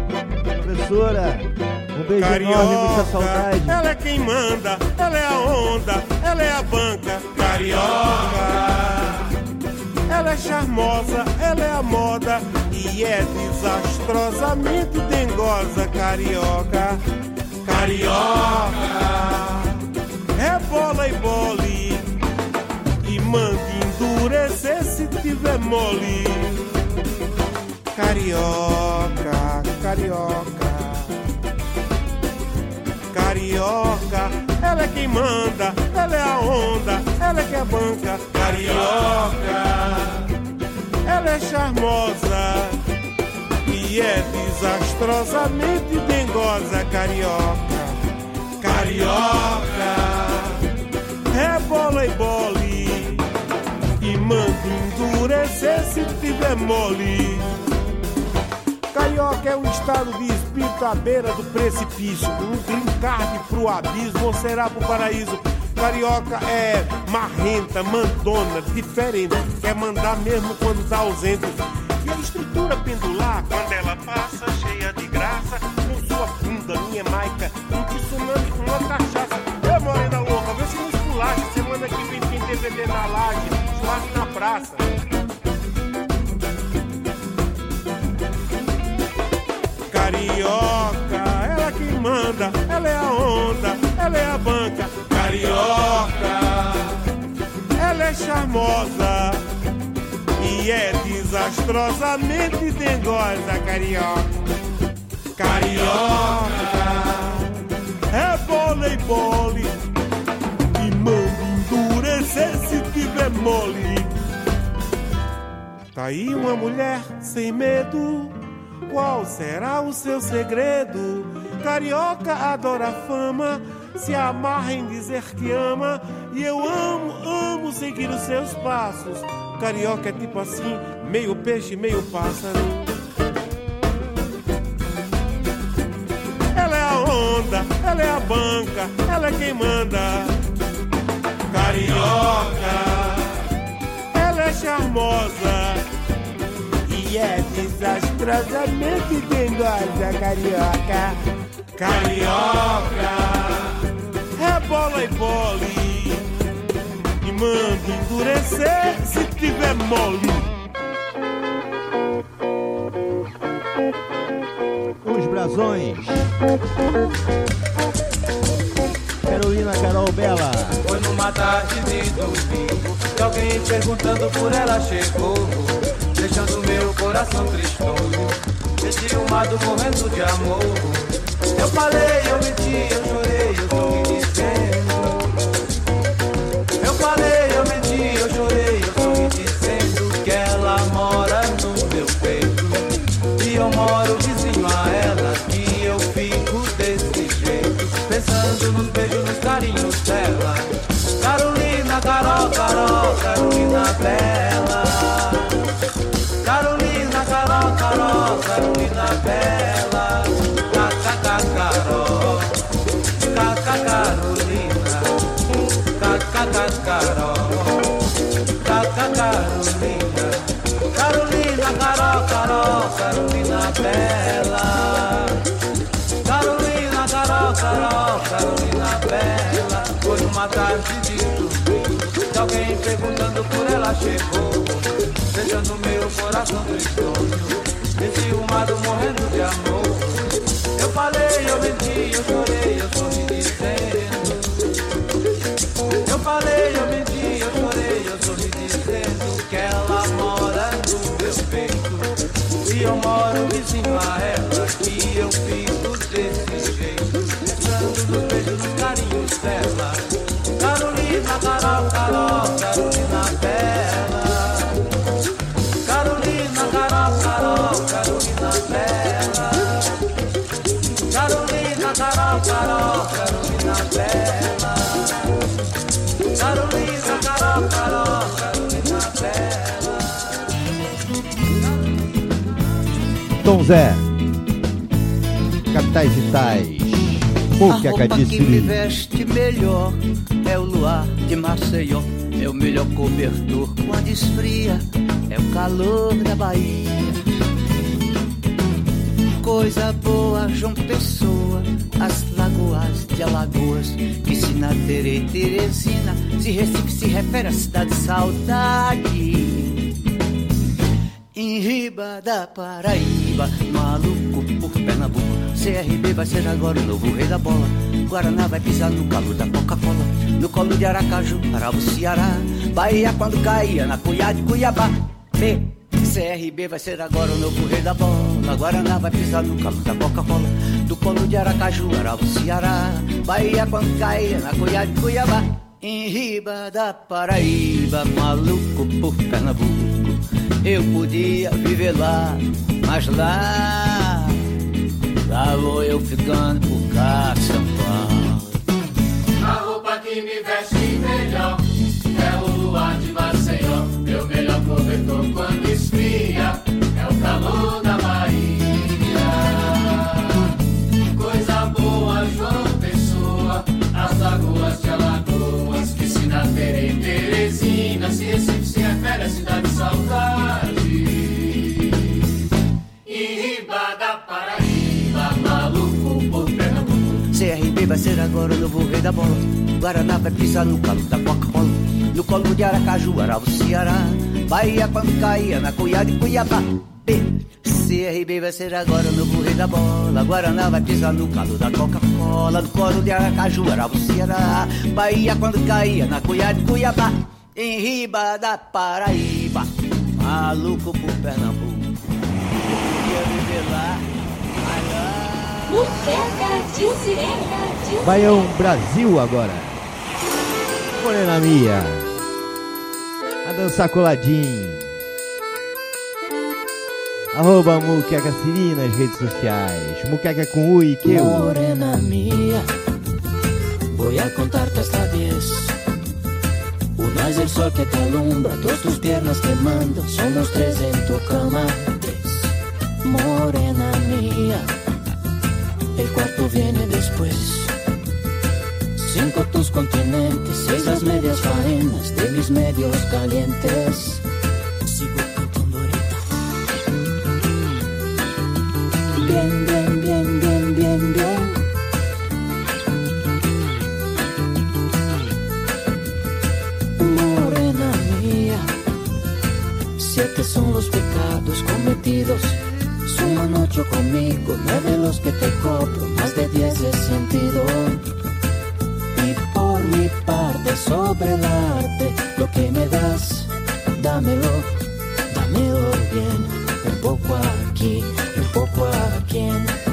professora. Um beijo enorme, muita saudade. Ela é quem manda, ela é a onda, ela é a banca carioca. Ela é charmosa, ela é a moda e é desastrosamente dengosa carioca. Carioca, rebola e bole e manda endurecer se tiver mole. Carioca, carioca, carioca. Ela é quem manda, ela é a onda, ela é que é a banca. Carioca, ela é charmosa e é desastrosamente dengosa. Carioca, carioca, rebola e bole e manda endurecer se tiver mole. Carioca é um estado de espírito à beira do precipício, um green card pro abismo ou será pro paraíso. Carioca é marrenta, mandona, diferente, quer mandar mesmo quando tá ausente. E a estrutura pendular, quando ela passa, cheia de graça, com sua bunda, minha maica, um tsunami com uma cachaça. Ô morena louca, vê se não esculacha, semana que vem tem DVD na laje, churrasco na praça. Carioca, ela que manda. manda, ela é a onda, ela é a banca. Carioca, ela é charmosa e é desastrosamente dengosa. Carioca, carioca, é vôlei e manda endurecer se tiver mole. Tá aí uma mulher sem medo, qual será o seu segredo? Carioca adora fama, se amarra em dizer que ama. E eu amo seguir os seus passos. Carioca é tipo assim, meio peixe, meio pássaro. Ela é a onda, ela é a banca, ela é quem manda. Carioca, ela é charmosa e é desastrosamente dengosa. Carioca, carioca, é bola e bole e manda endurecer se tiver mole. Os brasões. Carolina Carol Bela. Foi numa tarde de domingo que alguém perguntando por ela chegou, deixando meu coração tristonho, enciumado, morrendo de amor. Eu falei, eu menti, eu chorei, eu sorri dizendo. Eu falei, eu menti, eu chorei, eu sorri dizendo que ela mora no meu peito e eu moro vizinho a ela, que eu fico desse jeito, pensando nos beijos, nos carinhos dela. Carolina, Carol, Carol, Carolina Bela. Carolina, Carol, Carol, Carolina Bela. Carol, Caca Carolina, Caca Carol, Caca Carolina, Carolina, Carol, Carol, Carolina Bela. Carolina, Carol, Carol, Carolina Bela. Foi numa tarde de domingo que alguém perguntando por ela chegou, deixando meu coração tristonho, enciumado, morrendo de amor. Eu falei, eu menti, eu chorei, eu sorri dizendo. Eu falei, eu menti, eu chorei, eu sorri dizendo que ela mora no meu peito e eu moro vizinho a ela, que eu fico desse jeito, pensando nos beijos, nos carinhos dela. Carolina, Carol, Carol, Carolina Bela. Carolina, Carol, Carol, Carolina Bela. Carolina, Carol, Carol, Carolina Bela. Carolina, Carol, Carol, Carolina Bela. Tom Zé, capitais e tais. A roupa que me veste melhor é o luar de Maceió, é o melhor cobertor quando esfria, é o calor da Bahia. Coisa boa, João Pessoa, as lagoas de Alagoas, Piscina, Terê, Teresina, se Recife se refere à cidade de saudade. Em Riba da Paraíba, maluco por Pernambuco, CRB vai ser agora o novo rei da bola. Guaraná vai pisar no calo da Coca-Cola, no colo de Aracaju, Arabo, Ceará. Bahia quando caía na Cuiá de Cuiabá. CRB vai ser agora o novo rei da bola. Guaraná vai pisar no calo da Coca-Cola, do colo de Aracaju, Arabo, Ceará. Bahia quando caía na Cuiá de Cuiabá. Em Riba da Paraíba, maluco por Pernambuco, eu podia viver lá, mas lá vou eu ficando por cá, São Paulo. A roupa que me veste melhor é o luar de Maceió, meu melhor cobertor quando esfria, é o calor da Bahia. Coisa boa, João Pessoa, as lagoas de Alagoas, Piscina, Terê, Teresina, se Recife se refere à cidade de saudade. Em Riba da Paraíba, maluco por Pernambuco, CRB vai ser agora o novo rei da bola. Guaraná vai pisar no calo da Coca-Cola, no colo de Aracaju, Arabo, Ceará. Bahia quando caía na Cuiá de Cuiabá. CRB vai ser agora o novo rei da bola. Guaraná vai pisar no calo da Coca-Cola. No coro de Aracaju, era o Ceará. Bahia quando caía na cuia de Cuiabá. Em riba da Paraíba, maluco por Pernambuco. Eu queria viver lá. Muqueca de Sirene. Baião Brasil agora. Morena Mia. A dançar coladinho. @ Muqueca Siri nas redes sociais. Muqueca com U e Q. Morena mía, voy a contarte esta vez. Una es el sol que te alumbra, dos tus piernas quemando. Somos 3 en tu cama, 3. Morena mía, el cuarto viene después. 5 tus continentes, 6 las medias faenas de mis medios calientes. Sigo cantando ahorita. Bien, bien, bien, bien, bien, bien. Morena mía, 7 son los pecados cometidos. Suman 8 conmigo, 9 los que te cobro, más de 10 he sentido. Y por mi parte sobre el arte, lo que me das, dámelo, dámelo bien. Un poco aquí, un poco aquí.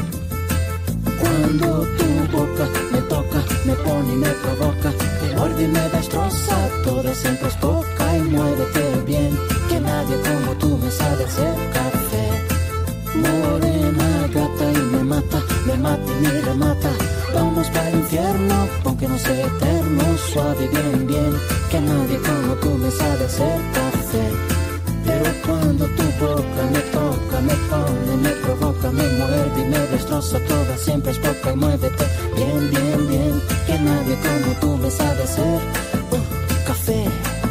Cuando tu boca me toca, me pone y me provoca, me muerde y me destroza, toda siempre es poca y muévete bien, que nadie como tú me sabe hacer café. Morena gata y me mata y me remata. Vamos para el infierno, aunque no sea eterno, suave bien, bien, que nadie como tú me sabe hacer café. Pero cuando tu boca me toca, me pone, me provoca, me muerde y me destroza, toda siempre es poca y muévete bien, bien, bien, que nadie como tú me sabe hacer café.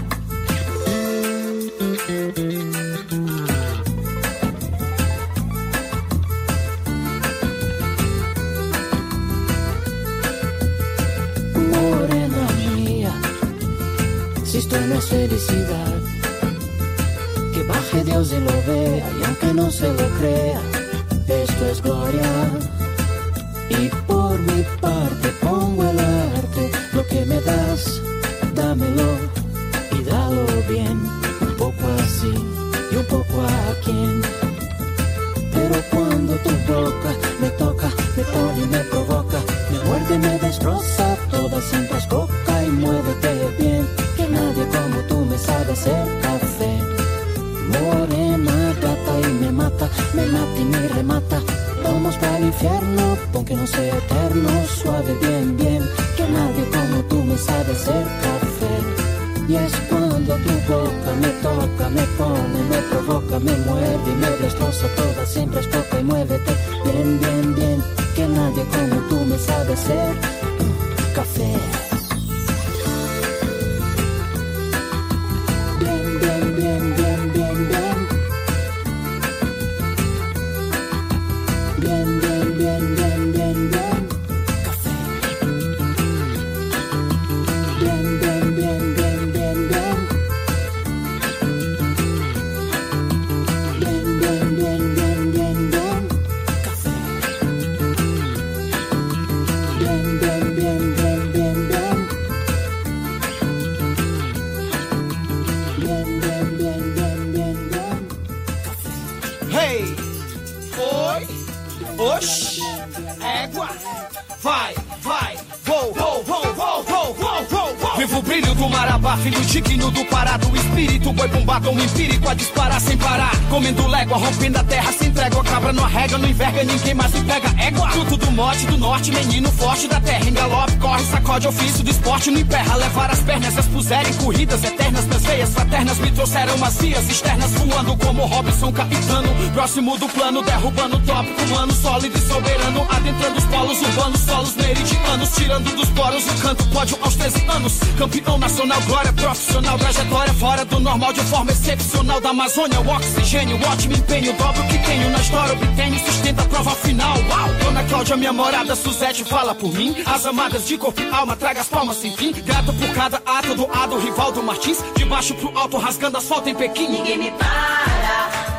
Morena mía, si esto no es felicidad, que baje Dios y lo vea, y aunque no se lo crea, esto es gloria. Y por mi parte pongo el arte, lo que me das, dámelo y dalo bien, un poco así y un poco a quien. Pero cuando tu boca me toca, me pone y me provoca, me muerde y me destroza, toda siempre es coca y muévete bien, que nadie como tú me sabe hacer café. Morena gata y me mata y me remata. Vamos para el infierno, aunque no sea eterno, suave bien, bien, que nadie como tú me sabe hacer café. Y es cuando tu boca me toca, me pone, me provoca, me muerde y me destroza, toda siempre es poca y muévete bien, bien, bien, que nadie como tú me sabe hacer café. Bien, bien, bien, bien, bien, bien. Bien, bien, bien, bien, bien, bien. Café. Bien, bien, bien, bien, bien, bien. Bien, bien, bien, bien, bien, bien. Café. Bien, bien, bien, bien, bien, bien. Bien, bien, bien, bien, bien, bien. Hey! Oi! Oxi! Égua! Vai, vai! Vou, vou, vou, vou, vou, vou, vou, vou! Vivo o brilho do Marabá, filho digno do Pará, do espírito, boi bombado, um empírico a disparar sem parar. Comendo légua, rompendo a terra sem trégua, cabra não arrega, não enverga, ninguém mais me pega. Égua! Fruto do mote, do norte, menino forte da terra, em galope, corre, sacode, ofício do esporte, não emperra, levar as pernas, as puserem corridas eternas, nas veias fraternas me trouxeram as vias externas, voando como Robinson Capitano, próximo do plano, derrubando o tópico humano, sólido e soberano, adentrando os polos urbanos, solos meridianos, tirando dos poros o canto, pódio aos 13 anos, campeão nacional, glória profissional, trajetória fora do normal, de forma excepcional, da Amazônia, o oxigênio, o ótimo empenho, dobro o que tenho na história, obtenho, sustenta a prova final. Uau! Dona Cláudia, minha morada, Suzete, fala por mim, as amadas de corpo e alma, traga as palmas sem fim, grato por cada ato doado, Rivaldo Martins, de baixo pro alto, rasgando asfalto em Pequim. Ninguém me para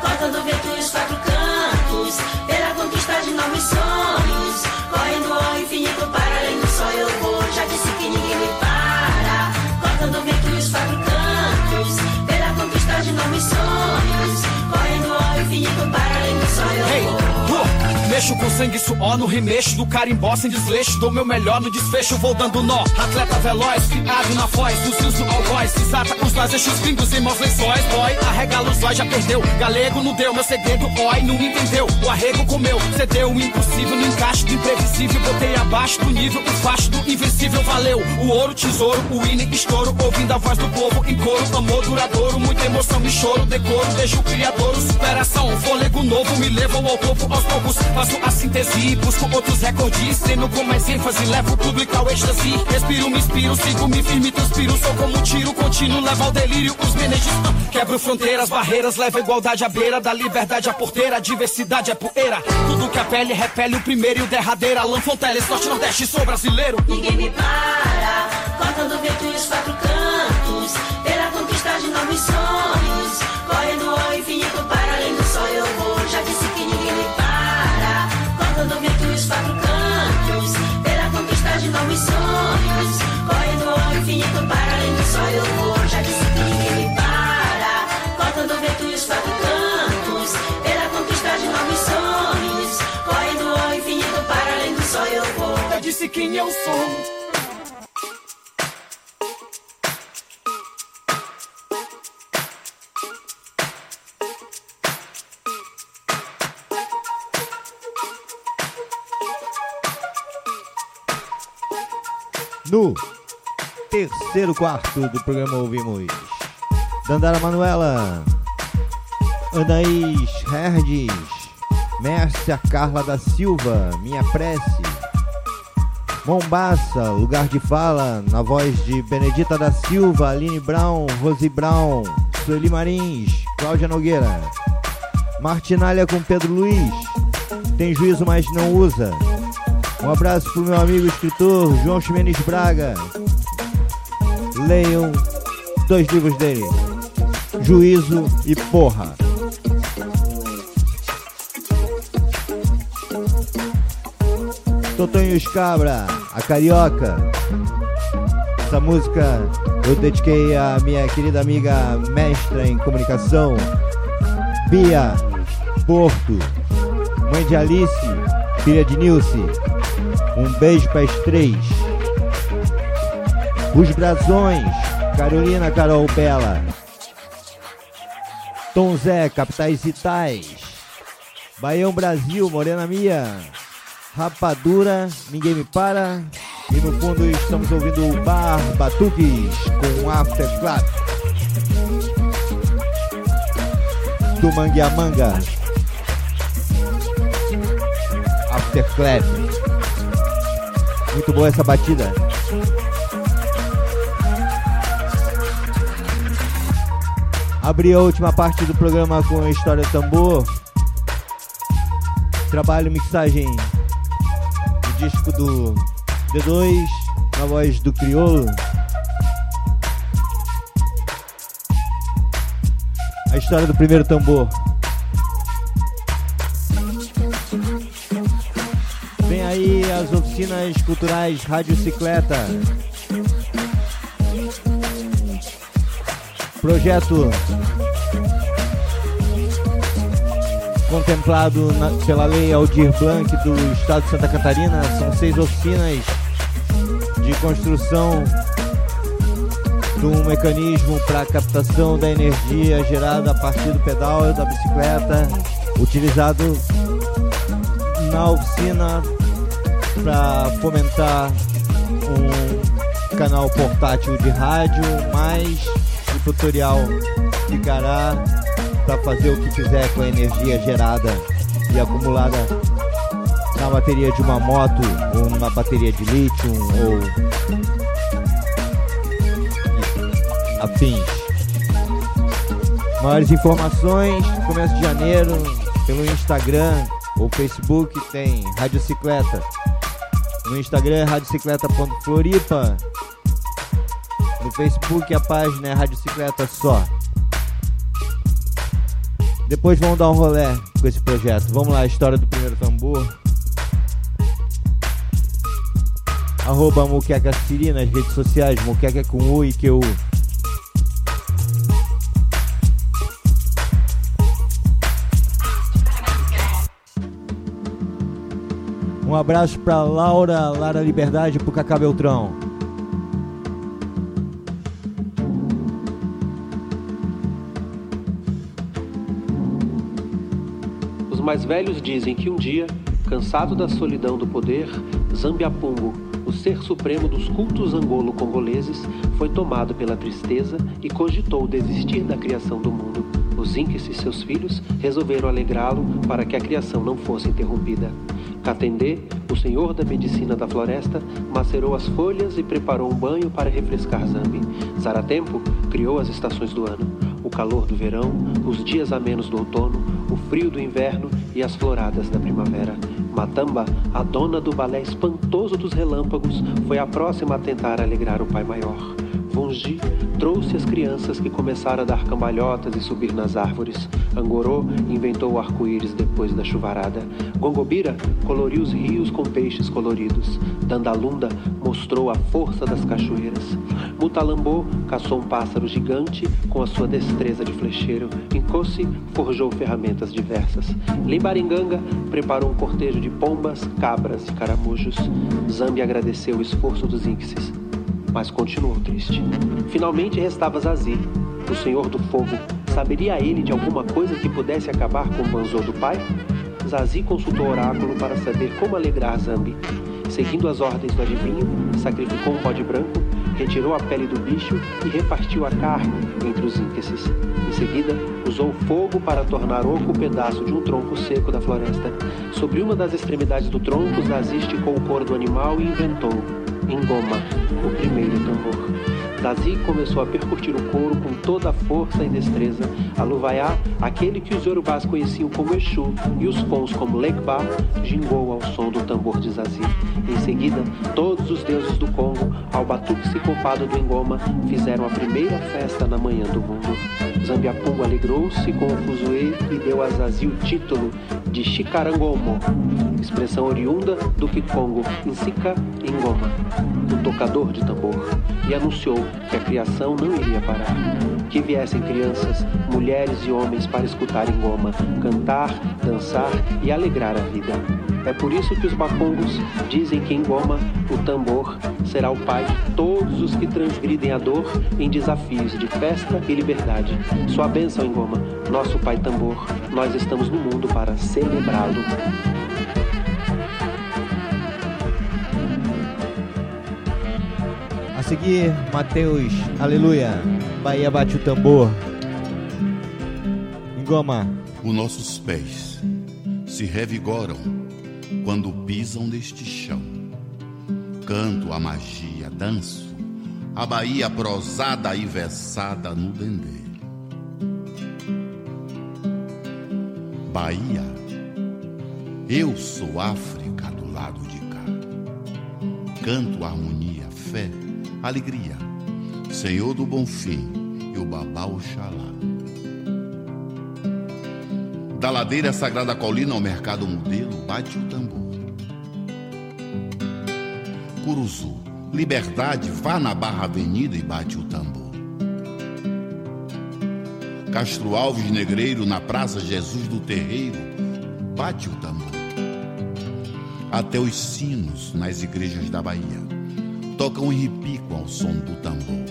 cortando o vento e os quatro cantos, pela conquista de novos sonhos, correndo ao infinito para além do sol eu vou, já disse que ninguém me para, cortando o vento e os quatro cantos, pela conquista de novos sonhos, correndo ao infinito para além do sol eu vou. Mexo com sangue e suor no remexo do carimbó sem desleixo, dou meu melhor no desfecho, vou dando nó. Atleta veloz, criado na foz, dos rios do algoz, desata os dois eixos gringos em maus lençóis, boy. Arregala os olhos, já perdeu, galego não deu, meu segredo, oi, não entendeu. O arrego comeu, cedeu o impossível no encaixe do imprevisível, botei abaixo do nível, o facho do invencível, valeu. O ouro, tesouro, o winning, estouro, ouvindo a voz do povo em coro, amor duradouro, muita emoção e choro, decoro, deixo o criador, superação, fôlego novo, me levam ao topo aos poucos. Faço a síntese e busco outros recordes, sendo com mais ênfase, levo o público ao êxtase. Respiro, me inspiro, sigo, me firme, transpiro, sou como um tiro contínuo, levo ao delírio os menejos. Quebro fronteiras, barreiras, levo a igualdade à beira da liberdade à porteira, a diversidade é poeira. Tudo que a pele repele, o primeiro e o derradeiro. Alan Fonteles, norte, nordeste, sou brasileiro. Ninguém me para, cortando o vento e os quatro cantos, pela conquista de novos sonhos, correndo ao infinito para além do sol eu vou, já disse que ninguém me para, cortando o vento e os quatro cantos, pela conquista de novos sonhos, correndo ao infinito para além do sol eu vou, já disse que ninguém me para, cortando o vento e os quatro cantos, pela conquista de novos sonhos, correndo ao infinito para além do sol eu vou. Eu disse quem eu sou. No terceiro quarto do programa ouvimos Dandara Manuela, Anaís Herdes, Mércia Carla da Silva, Minha Prece, Mombaça, Lugar de Fala, na voz de Benedita da Silva, Aline Brown, Rose Brown, Sueli Marins, Cláudia Nogueira, Martinalha com Pedro Luiz, Tem Juízo mas não usa. Um abraço pro meu amigo escritor João Ximenes Braga. Leiam 2 livros dele, Juízo e Porra. Totonho Scabra, A Carioca. Essa música eu dediquei à minha querida amiga mestra em comunicação, Bia Porto, mãe de Alice, filha de Nilce. Um beijo para as 3. Os Brasões, Carolina Carol Bela, Tom Zé, Capitais e Tais, Baião Brasil, Morena Mia, Rapadura, Ninguém Me Para. E no fundo estamos ouvindo o Bar Batuques com After Clap do Mangueamanga. After Clap. Muito boa essa batida. Abri a última parte do programa com a História do Tambor. Trabalho mixagem do disco do D2, na voz do Criolo. A história do primeiro tambor. Vem aí as oficinas culturais Radiocicleta. Projeto contemplado pela Lei Aldir Blanc do Estado de Santa Catarina. São 6 oficinas de construção de um mecanismo para captação da energia gerada a partir do pedal da bicicleta, utilizado na oficina para fomentar um canal portátil de rádio, mas o tutorial ficará para fazer o que quiser com a energia gerada e acumulada na bateria de uma moto ou numa bateria de lítio ou afins. Maiores informações, começo de janeiro, pelo Instagram ou Facebook tem Radiocicleta. No Instagram é radiocicleta.floripa. No Facebook a página é Radiocicleta só. Depois vamos dar um rolê com esse projeto. Vamos lá, a história do primeiro tambor. @Muqueca Siri nas redes sociais. Muqueca com U e QU. Um abraço pra Lara Liberdade, pro Cacá Beltrão. Os mais velhos dizem que um dia, cansado da solidão do poder, Zambiapungo, o ser supremo dos cultos angolo-congoleses, foi tomado pela tristeza e cogitou desistir da criação do mundo. Os Inques e seus filhos resolveram alegrá-lo para que a criação não fosse interrompida. Katendê, o senhor da medicina da floresta, macerou as folhas e preparou um banho para refrescar Zambi. Zaratempo criou as estações do ano: o calor do verão, os dias amenos do outono, o frio do inverno e as floradas da primavera. Matamba, a dona do balé espantoso dos relâmpagos, foi a próxima a tentar alegrar o pai maior. Vongi trouxe as crianças que começaram a dar cambalhotas e subir nas árvores. Angorô inventou o arco-íris depois da chuvarada. Gongobira coloriu os rios com peixes coloridos. Dandalunda mostrou a força das cachoeiras. Mutalambô caçou um pássaro gigante com a sua destreza de flecheiro. Nkosi forjou ferramentas diversas. Limbaringanga preparou um cortejo de pombas, cabras e caramujos. Zambi agradeceu o esforço dos Inques, mas continuou triste. Finalmente restava Zazi, o senhor do fogo. Saberia ele de alguma coisa que pudesse acabar com o banzô do pai? Zazi consultou o oráculo para saber como alegrar Zambi. Seguindo as ordens do adivinho, sacrificou um bode branco, retirou a pele do bicho e repartiu a carne entre os Inques. Em seguida, usou o fogo para tornar oco o pedaço de um tronco seco da floresta. Sobre uma das extremidades do tronco, Zazi esticou o couro do animal e inventou Ngoma, o primeiro tambor. Zazi começou a percutir o couro com toda a força e destreza. Aluvaiá, aquele que os Yorubás conheciam como Exu e os Pons como Legba, gingou ao som do tambor de Zazi. Em seguida, todos os deuses do Congo, ao batuque sicopado do Ngoma, fizeram a primeira festa na manhã do mundo. Zambiapungo alegrou-se com o fuzuê e deu a Zazi o título de Chikarangomo, expressão oriunda do Kikongo, Nsika Ngoma, o tocador de tambor, e anunciou que a criação não iria parar. Que viessem crianças, mulheres e homens para escutar Ngoma, cantar, dançar e alegrar a vida. É por isso que os Bakongos dizem que Ngoma, o tambor, será o pai de todos os que transgridem a dor em desafios de festa e liberdade. Sua bênção, Ngoma, nosso pai tambor, nós estamos no mundo para celebrá-lo. A seguir, Mateus, aleluia, Bahia bate o tambor. Ngoma. Os nossos pés se revigoram quando pisam neste chão. Canto a magia, danço a Bahia prosada e versada no dendê. Bahia, eu sou África do lado de cá. Canto harmonia, fé, alegria, Senhor do Bonfim e o Babá Oxalá. Da ladeira sagrada colina ao mercado modelo, bate o tambor. Curuzu, Liberdade, vá na Barra Avenida e bate o tambor. Castro Alves Negreiro, na Praça Jesus do Terreiro, bate o tambor. Até os sinos nas igrejas da Bahia tocam e repicam ao som do tambor.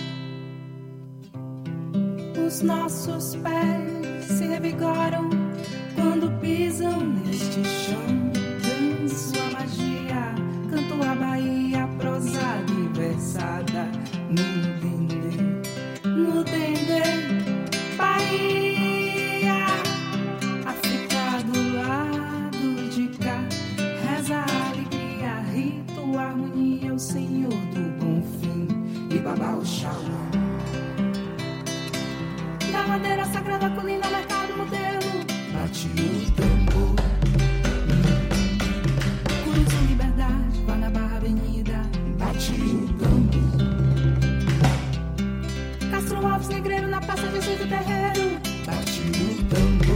Os nossos pés se revigoram quando pisam neste chão. Danço a magia, canto a Bahia prosada e versada no dendê, Bahia, África do lado de cá, reza a alegria, rito, harmonia, o Senhor do Bonfim e Babá Oxalá. Da madeira sagrada colina, mercado modelo, bate o tambor. Curuzu, Liberdade, vá na Barra Avenida, bate o tambor. Castro Alves Negreiro, na Praça Jesus do Terreiro, bate o tambor.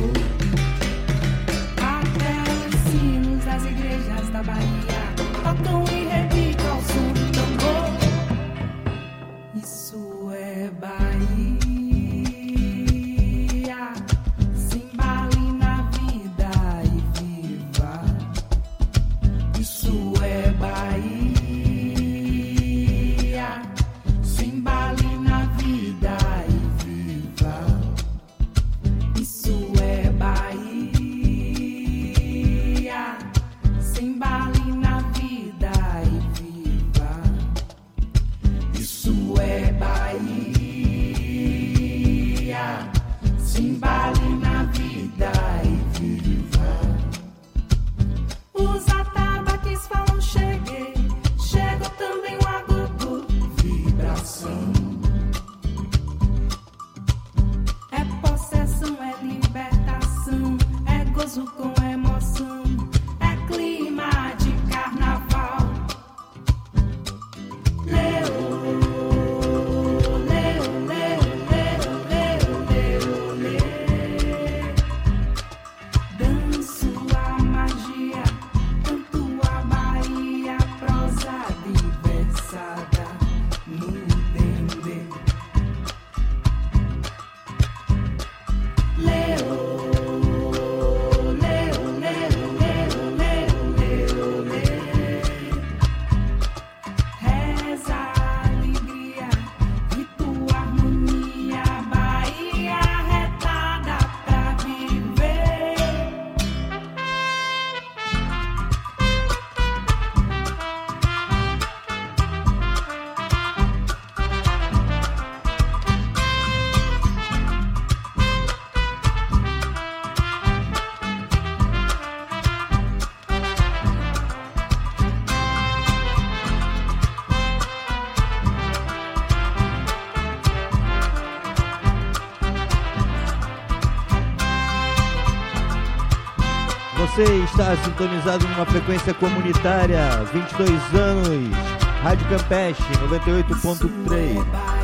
Você está sintonizado numa frequência comunitária, 22 anos, Rádio Campeche, 98.3.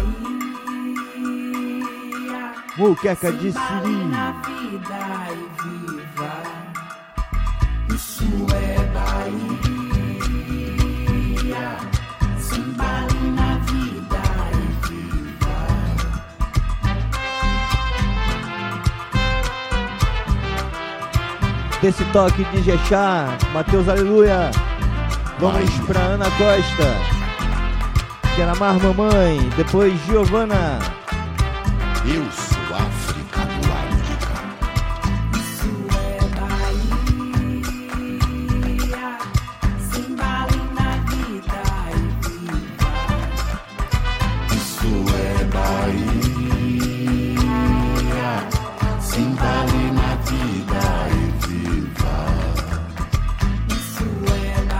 Muqueca de Siri. Isso é Bahia, se embale na vida e viva. Desse toque de Jexá, Matheus Aleluia. Vamos pra Ana Costa, Quero Amar Mamãe, depois Giovana. Eu sou África do lado de cá. Isso é Bahia, se embale na vida e viva. Isso é Bahia, se embale na vida e viva. Isso é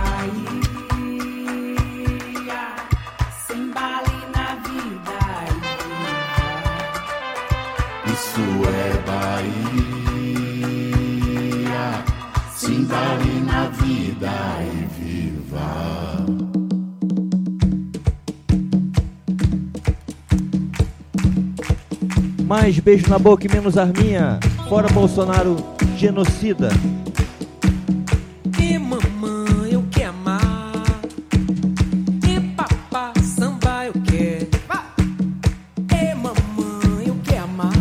Bahia, se embale na vida e viva. Isso é Bahia, se embale na vida e viva. Mais beijo na boca e menos arminha. Fora Bolsonaro, genocida. E mamãe, eu quero amar. E papá, samba, eu quero. E mamãe, eu quero amar.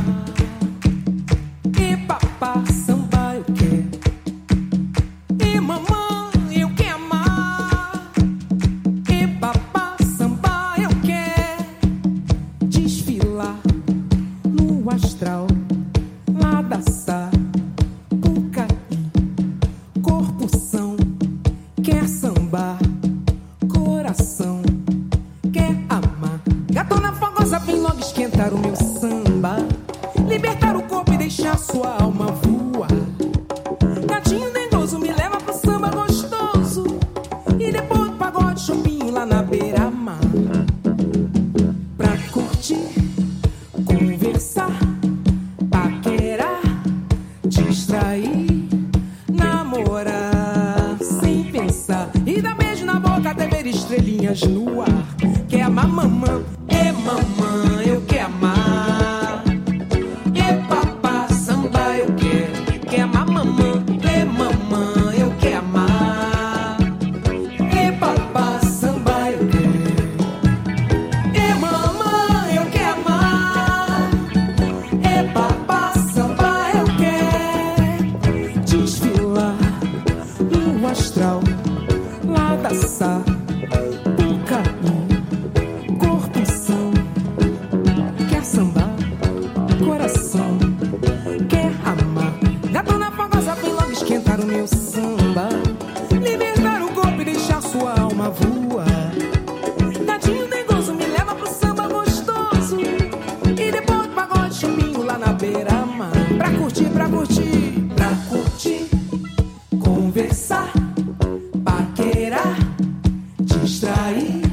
E papá, samba, eu quero. E mamãe, eu quero amar. E papá, samba, eu quero. Desfilar no astral, lá da Sapucaí, corpo são, quer sambar, coração, quer amar. Gatona fogosa, vem logo esquentar o meu samba, libertar o corpo e deixar sua alma voar. Gatinho dengoso, me leva pro samba gostoso, e depois do pagode, chopinho lá na beira-mar. Pra curtir, conversar, paquerar, distrair, namorar, sem pensar, e dar beijo na boca até ver estrelinhas no ar. Quer amar mamãe? É mamãe, eu quero amar. É papá, samba, eu quero. Quer amar mamãe? É mamãe, eu quero amar. É papá, samba, eu quero. É mamãe, eu quero amar. É papá, samba, eu quero. Desfilar no astral, lá da Sapucaí, corpo são, quer sambar, coração, quer amar. Gatona fogosa, vem logo esquentar o meu samba, libertar o corpo e deixar sua alma voar. Gatinho dengoso, me leva pro samba gostoso, e depois do pagode, chupinho lá na beira-mar. Pra curtir, pra curtir, pra curtir, conversar, paquerar, distrair,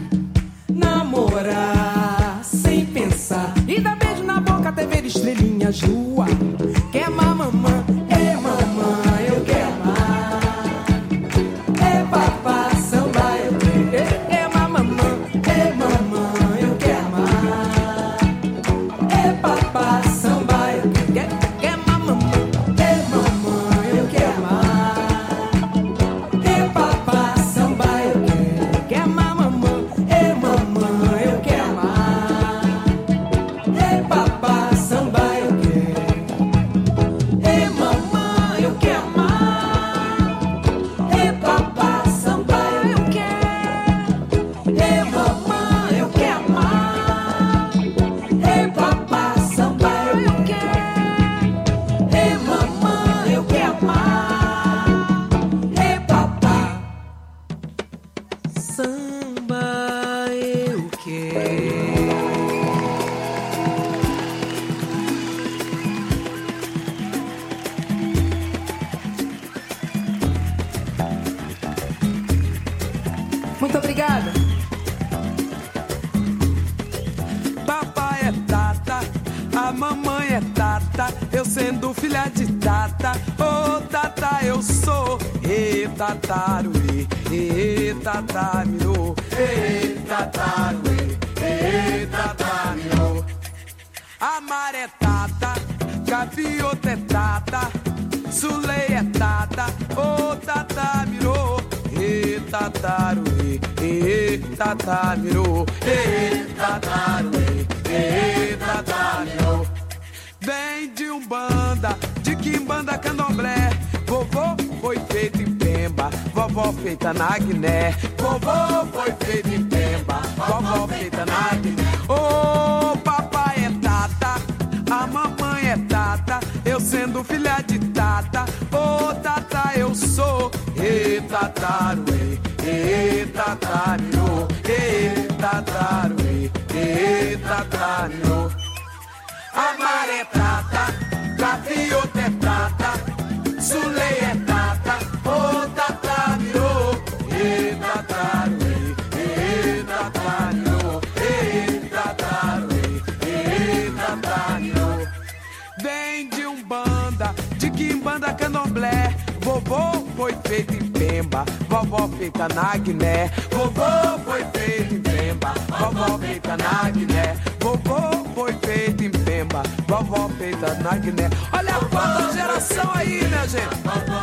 namorar, sem pensar, e dar beijo na boca até ver estrelinhas no ar. Quer amar mamãe? É mamãe, eu quero amar. É papá, samba, eu quero. É amar mamãe? É mamãe, eu quero amar. É papá, samba, eu quero. Quer amar mamãe? É mamãe, eu quero amar. É papá, samba, eu quero. Quer amar mamãe? É mamãe, eu quero amar. É papá, samba, eu quero. É mamãe, eu quero amar. É papá, samba, eu quero. É mamãe, eu quero amar. É papá, samba, eu quero. É mamãe, eu quero amar. É papá, samba, eu quero. Muito obrigada. Papai é tata, a mamãe é tata, eu sendo filha de tata. tata, ô tata eu sou. E tataruê, e tatamirô, e tataruê, e tatamirô. A maré tata, gaviota é tata, Sulei é tata, ô tatamirô. E tataruê, e tatamirô, e tataruê, e tatamirô. Vem de Umbanda, de Quimbanda, Candomblé. Vovô foi feito em Pemba, vovó feita na Guiné. Vovô foi feito em Pemba, vovó feita na Guiné. Ô, papai é tata, a mamãe é tata, eu sendo filha de tata. Ô, tata eu sou. E tataruê, e tatamirô, e tataruê, e tatamirô. A maré é tata, gaviota é tata, Sulei é tata, ô tatamirô. E tataruê, e tatamirô, e tataruê, e tatamirô. Vem de Umbanda, de Quimbanda, Candomblé. Vovô foi feito em Pemba, vovó feita na Guiné. Vovô foi feito em Pemba, vovó feita na Guiné. Vovô foi feito em Pemba, vovó feita na Guiné. Olha a quarta geração aí, minha gente.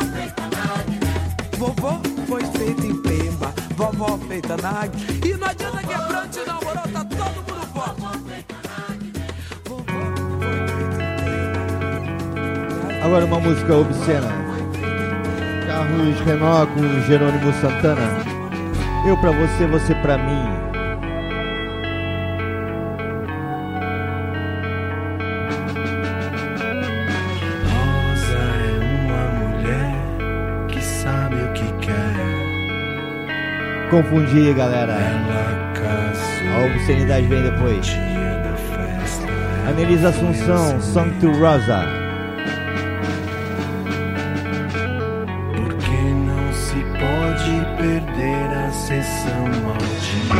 Vovô foi feito em Pemba, vovó feita na Guiné. E não adianta quebrante não, moro, tá todo mundo forte. Vovô foi feito em Pemba. Agora uma música obscena. Carlos Renó com Jerônimo Santana. Eu pra você, você pra mim. Rosa é uma mulher que sabe o que quer. Confundi, galera. Ela casou. A obscenidade vem depois. Dia da festa. Anelisa Assunção, Song to Rosa. Pode perder a sessão maldita.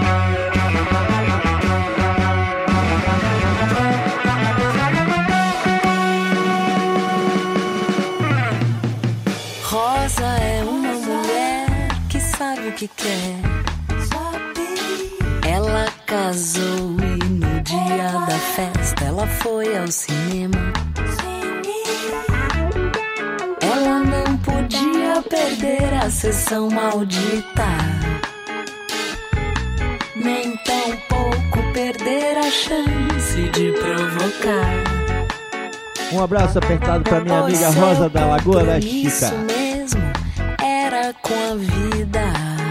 Rosa é uma mulher que sabe o que quer. Ela casou e no dia da festa ela foi ao cinema. Ela não podia perder a sessão maldita, nem tampouco perder a chance de provocar. Um abraço apertado pra minha amiga Rosa da Lagoa da Chica. Isso mesmo, era com a vida.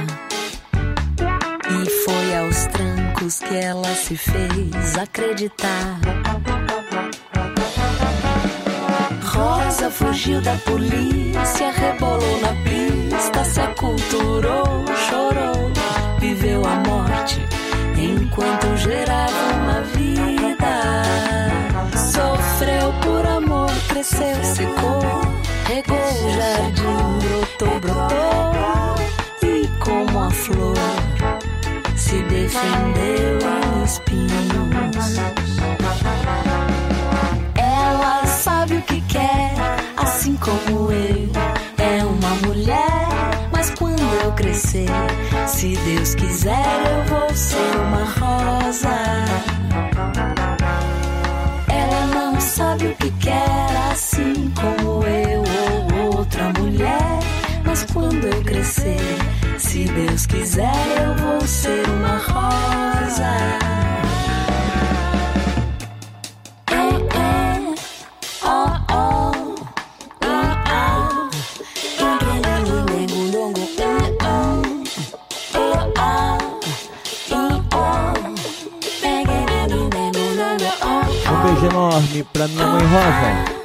E foi aos trancos que ela se fez acreditar. Rosa fugiu da polícia, rebolou na pista, se aculturou, chorou, viveu a morte enquanto gerava uma vida. Sofreu por amor, cresceu, secou, regou o jardim, brotou, e como a flor se defendeu em espinhos. Ela sabe o que quer, assim como eu. É uma mulher, mas quando eu crescer, se Deus quiser, eu vou ser uma rosa. Ela não sabe o que quer, assim como eu ou outra mulher. Mas quando eu crescer, se Deus quiser, eu vou ser uma rosa. Um beijo enorme pra minha mãe Rosa.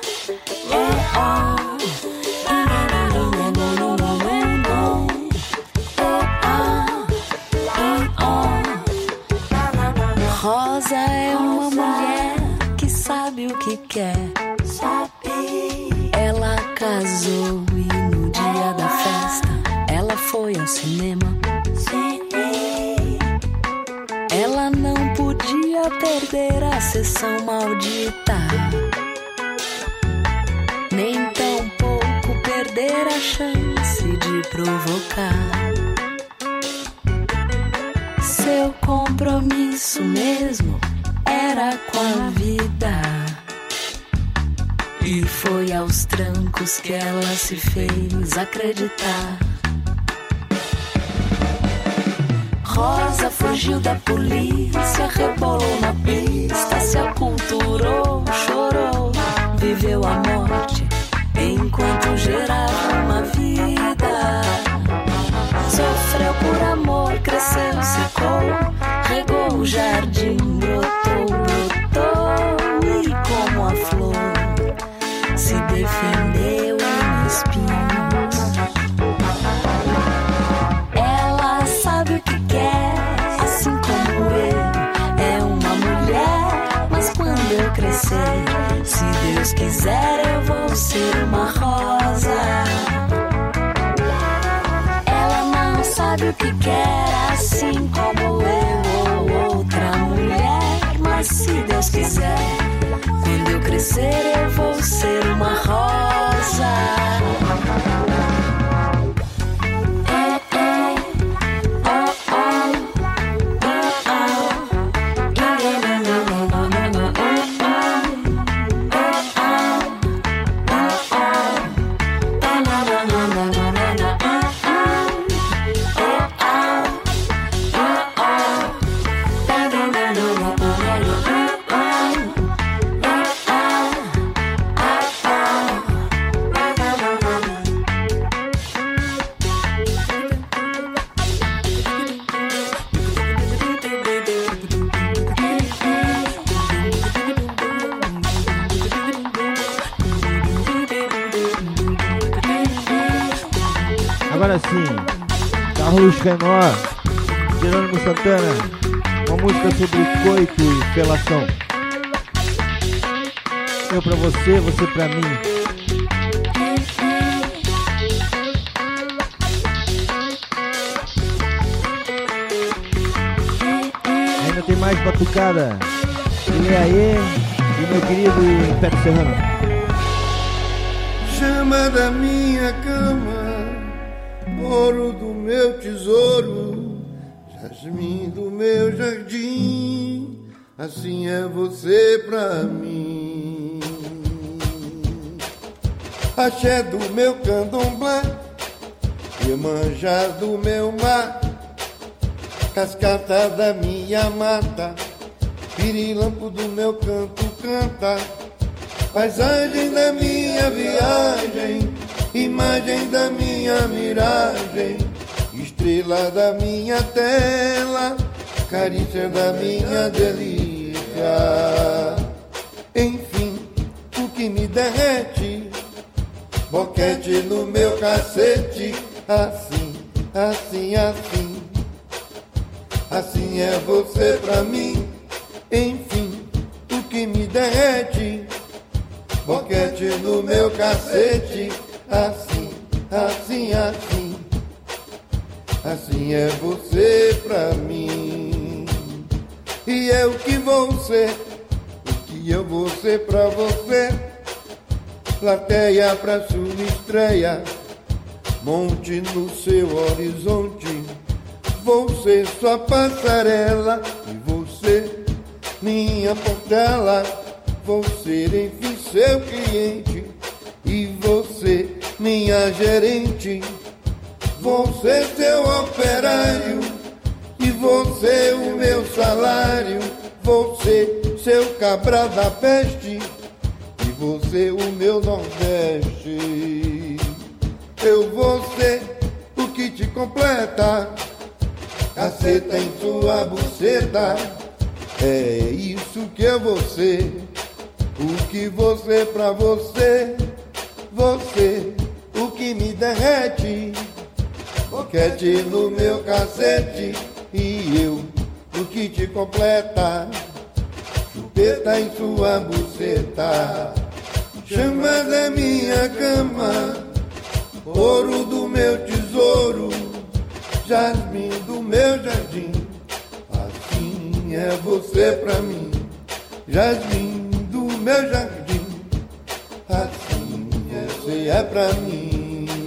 Rosa é uma mulher que sabe o que quer. Ela casou e no dia da festa ela foi ao cinema. Ela não podia perder a sessão maldita, nem tão ter a chance de provocar. Seu compromisso mesmo era com a vida, e foi aos trancos que ela se fez acreditar. Rosa fugiu da polícia, rebolou na pista, se aculturou, chorou, viveu a morte enquanto gerava uma vida. Sofreu por amor, cresceu, secou, regou o jardim, brotou, e como a flor se defendeu em espinhos. Ela sabe o que quer, assim como eu, é uma mulher. Mas quando eu crescer, se Deus quiser, eu vou ser uma rosa. Sabe o que quer, assim como eu ou outra mulher. Mas se Deus quiser, quando eu crescer eu vou ser uma rosa. Agora sim, Carlos Renor, Jerônimo Santana, uma música sobre coito e felação. Eu pra você, você pra mim. Ainda tem mais batucada. E aí, e meu querido Império Serrano. Chama da minha cama, ouro do meu tesouro, jasmim do meu jardim, assim é você pra mim. Axé do meu candomblé, Iemanjá do meu mar, cascata da minha mata, pirilampo do meu canto canta, paisagem da minha viagem, imagem da minha miragem, estrela da minha tela, carícia da minha delícia. Enfim, o que me derrete, boquete no meu cacete, assim, assim, assim, assim é você pra mim. Enfim, o que me derrete, boquete no meu cacete, assim, assim, assim, assim é você pra mim. E eu que vou ser, o que eu vou ser pra você, plateia pra sua estreia, monte no seu horizonte, vou ser sua passarela, e você minha portela, vou ser enfim seu cliente, e você minha gerente, vou ser seu operário, e você o meu salário, vou ser seu cabra da peste, e você o meu nordeste. Eu vou ser o que te completa, caceta em sua buceta, é isso que eu vou ser, o que você pra você, você, o que me derrete, boquete no meu cacete, e eu, o que te completa, chupeta em sua buceta, chama da minha cama, ouro do meu tesouro, jasmim do meu jardim, assim é você pra mim, jasmim do meu jardim, assim você é pra mim.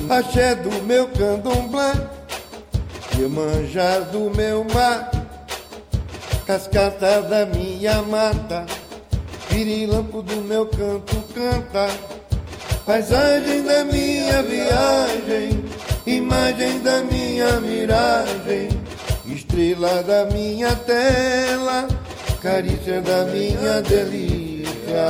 axé do meu candomblé, Iemanjá do meu mar, cascata da minha mata, pirilampo do meu canto canta, paisagem da minha viagem, imagem da minha miragem, estrela da minha tela, carícia da minha delícia.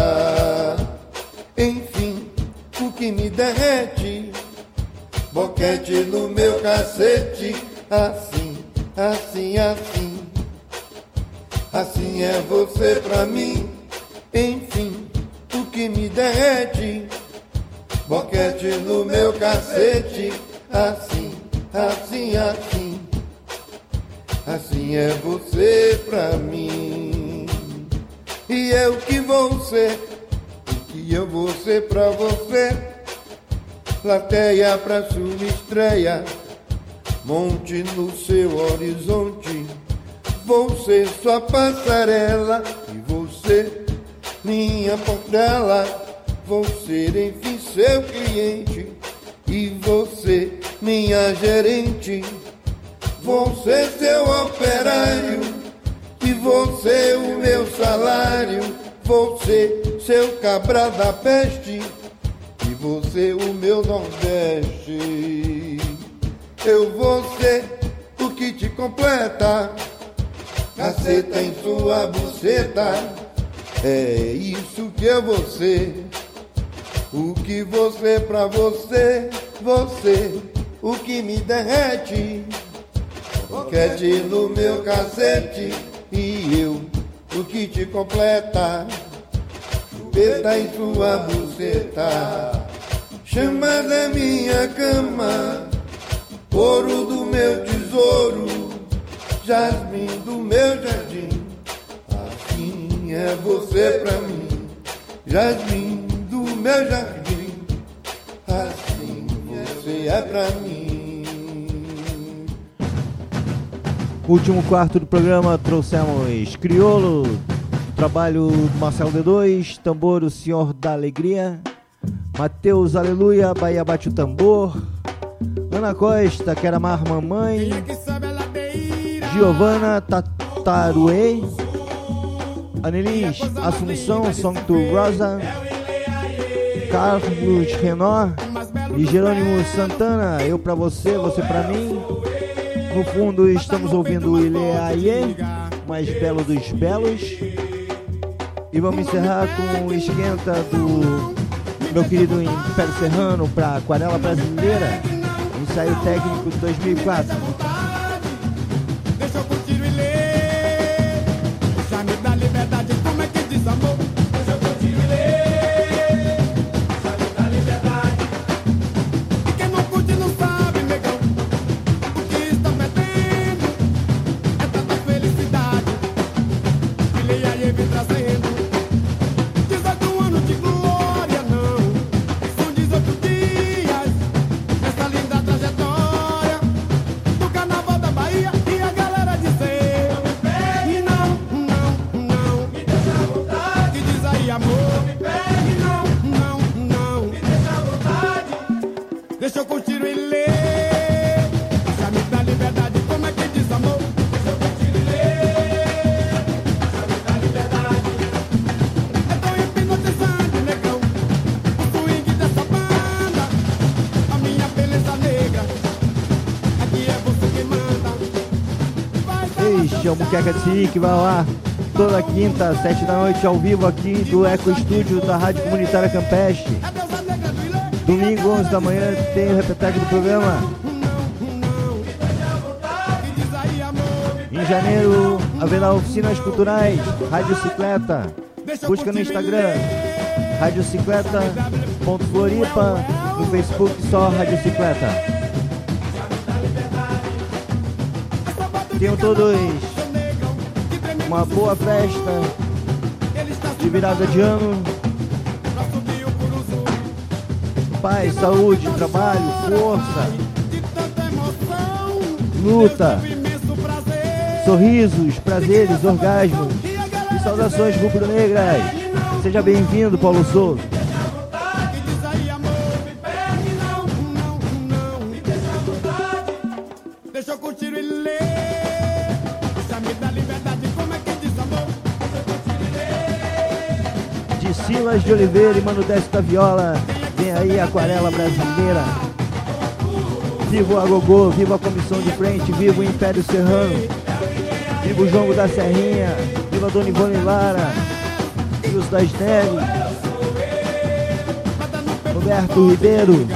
Enfim, o que me derrete, boquete no meu cacete, assim, assim, assim. Assim é você pra mim. Enfim, o que me derrete, boquete no meu cacete, assim, assim, assim. Assim é você pra mim. E eu que vou ser, o que eu vou ser pra você, plateia pra sua estreia, monte no seu horizonte. Vou ser sua passarela e você minha portela. Vou ser enfim seu cliente e você minha gerente. Vou ser seu operário e você o meu salário. Vou ser seu cabra da peste e você o meu nordeste. Eu vou ser o que te completa, caceta em sua buceta. É isso que eu vou ser, o que você pra você, você, o que me derrete, boquete no meu cacete, e eu, o que te completa, chupeta em sua buceta, chama da minha cama, ouro do meu tesouro, jasmim do meu jardim. Assim é você pra mim, jasmim do meu jardim. Assim você é pra mim. Último quarto do programa, trouxemos Criolo, trabalho do Marcelo D2, tambor o Senhor da Alegria, Mateus Aleluia, Bahia Bate o Tambor, Ana Costa, Quero Amar Mamãe, Giovana Tataruê, Anelis Assunção, Song to Rosa, Carlos Renó e Jerônimo Santana, Eu Pra Você, Você Pra Mim. No fundo estamos ouvindo o Ileaie, mais belo dos belos. E vamos encerrar com o esquenta do meu querido Império Serrano para Aquarela Brasileira, ensaio técnico de 2004. Deixa eu curtir e ler, já me dá liberdade, como é que diz amor? Deixa eu curtir e ler, já me dá liberdade. E quem não curte não sabe, negão, o que está perdendo é tanta felicidade. E leia aí vem trazendo 18 anos de glória, não, são 18 dias nessa linda trajetória do carnaval da Bahia. E a galera dizer: não me pegue, não, não, não, me deixa à vontade. Que diz aí, amor: não me pegue, não, não, não, me deixa à vontade. Deixa eu curtir e ler, já me dá liberdade, como é que diz amor? Deixa eu curtir e ler, já me dá liberdade. É tão hipnotizante, negão, o swing dessa banda, a minha beleza negra, aqui é você que manda. Este é o Muqueca de Siri, que vai lá toda quinta, 7 da noite, ao vivo aqui do Eco Estúdio da Rádio Comunitária Campeche. Domingo, 11 da manhã, tem o repeteco do programa. Em janeiro, haverá oficinas culturais, Rádio Cicleta. Busca no Instagram, radiocicleta.floripa, no Facebook só Rádio Cicleta. Tenham todos uma boa festa de virada de ano. Paz, saúde, trabalho, força, luta, sorrisos, prazeres, orgasmos e saudações rubro-negras. Seja bem-vindo, Paulo Souza. Silas de Oliveira e Mano Décio da Viola. Vem aí a aquarela brasileira. Viva o Agogô, viva a comissão de frente, viva o Império Serrano, viva o Jongo da Serrinha, viva a Dona Ivone Lara, Wilson das Neves, Roberto Ribeiro,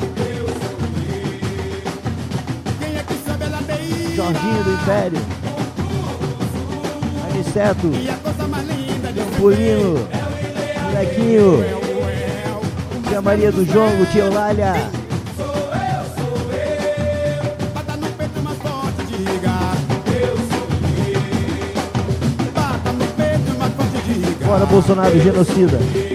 Jorginho do Império, Aniceto, Campolino, Molequinho, Tia Maria do Jongo, Tia Eulália. Fora Bolsonaro, genocida.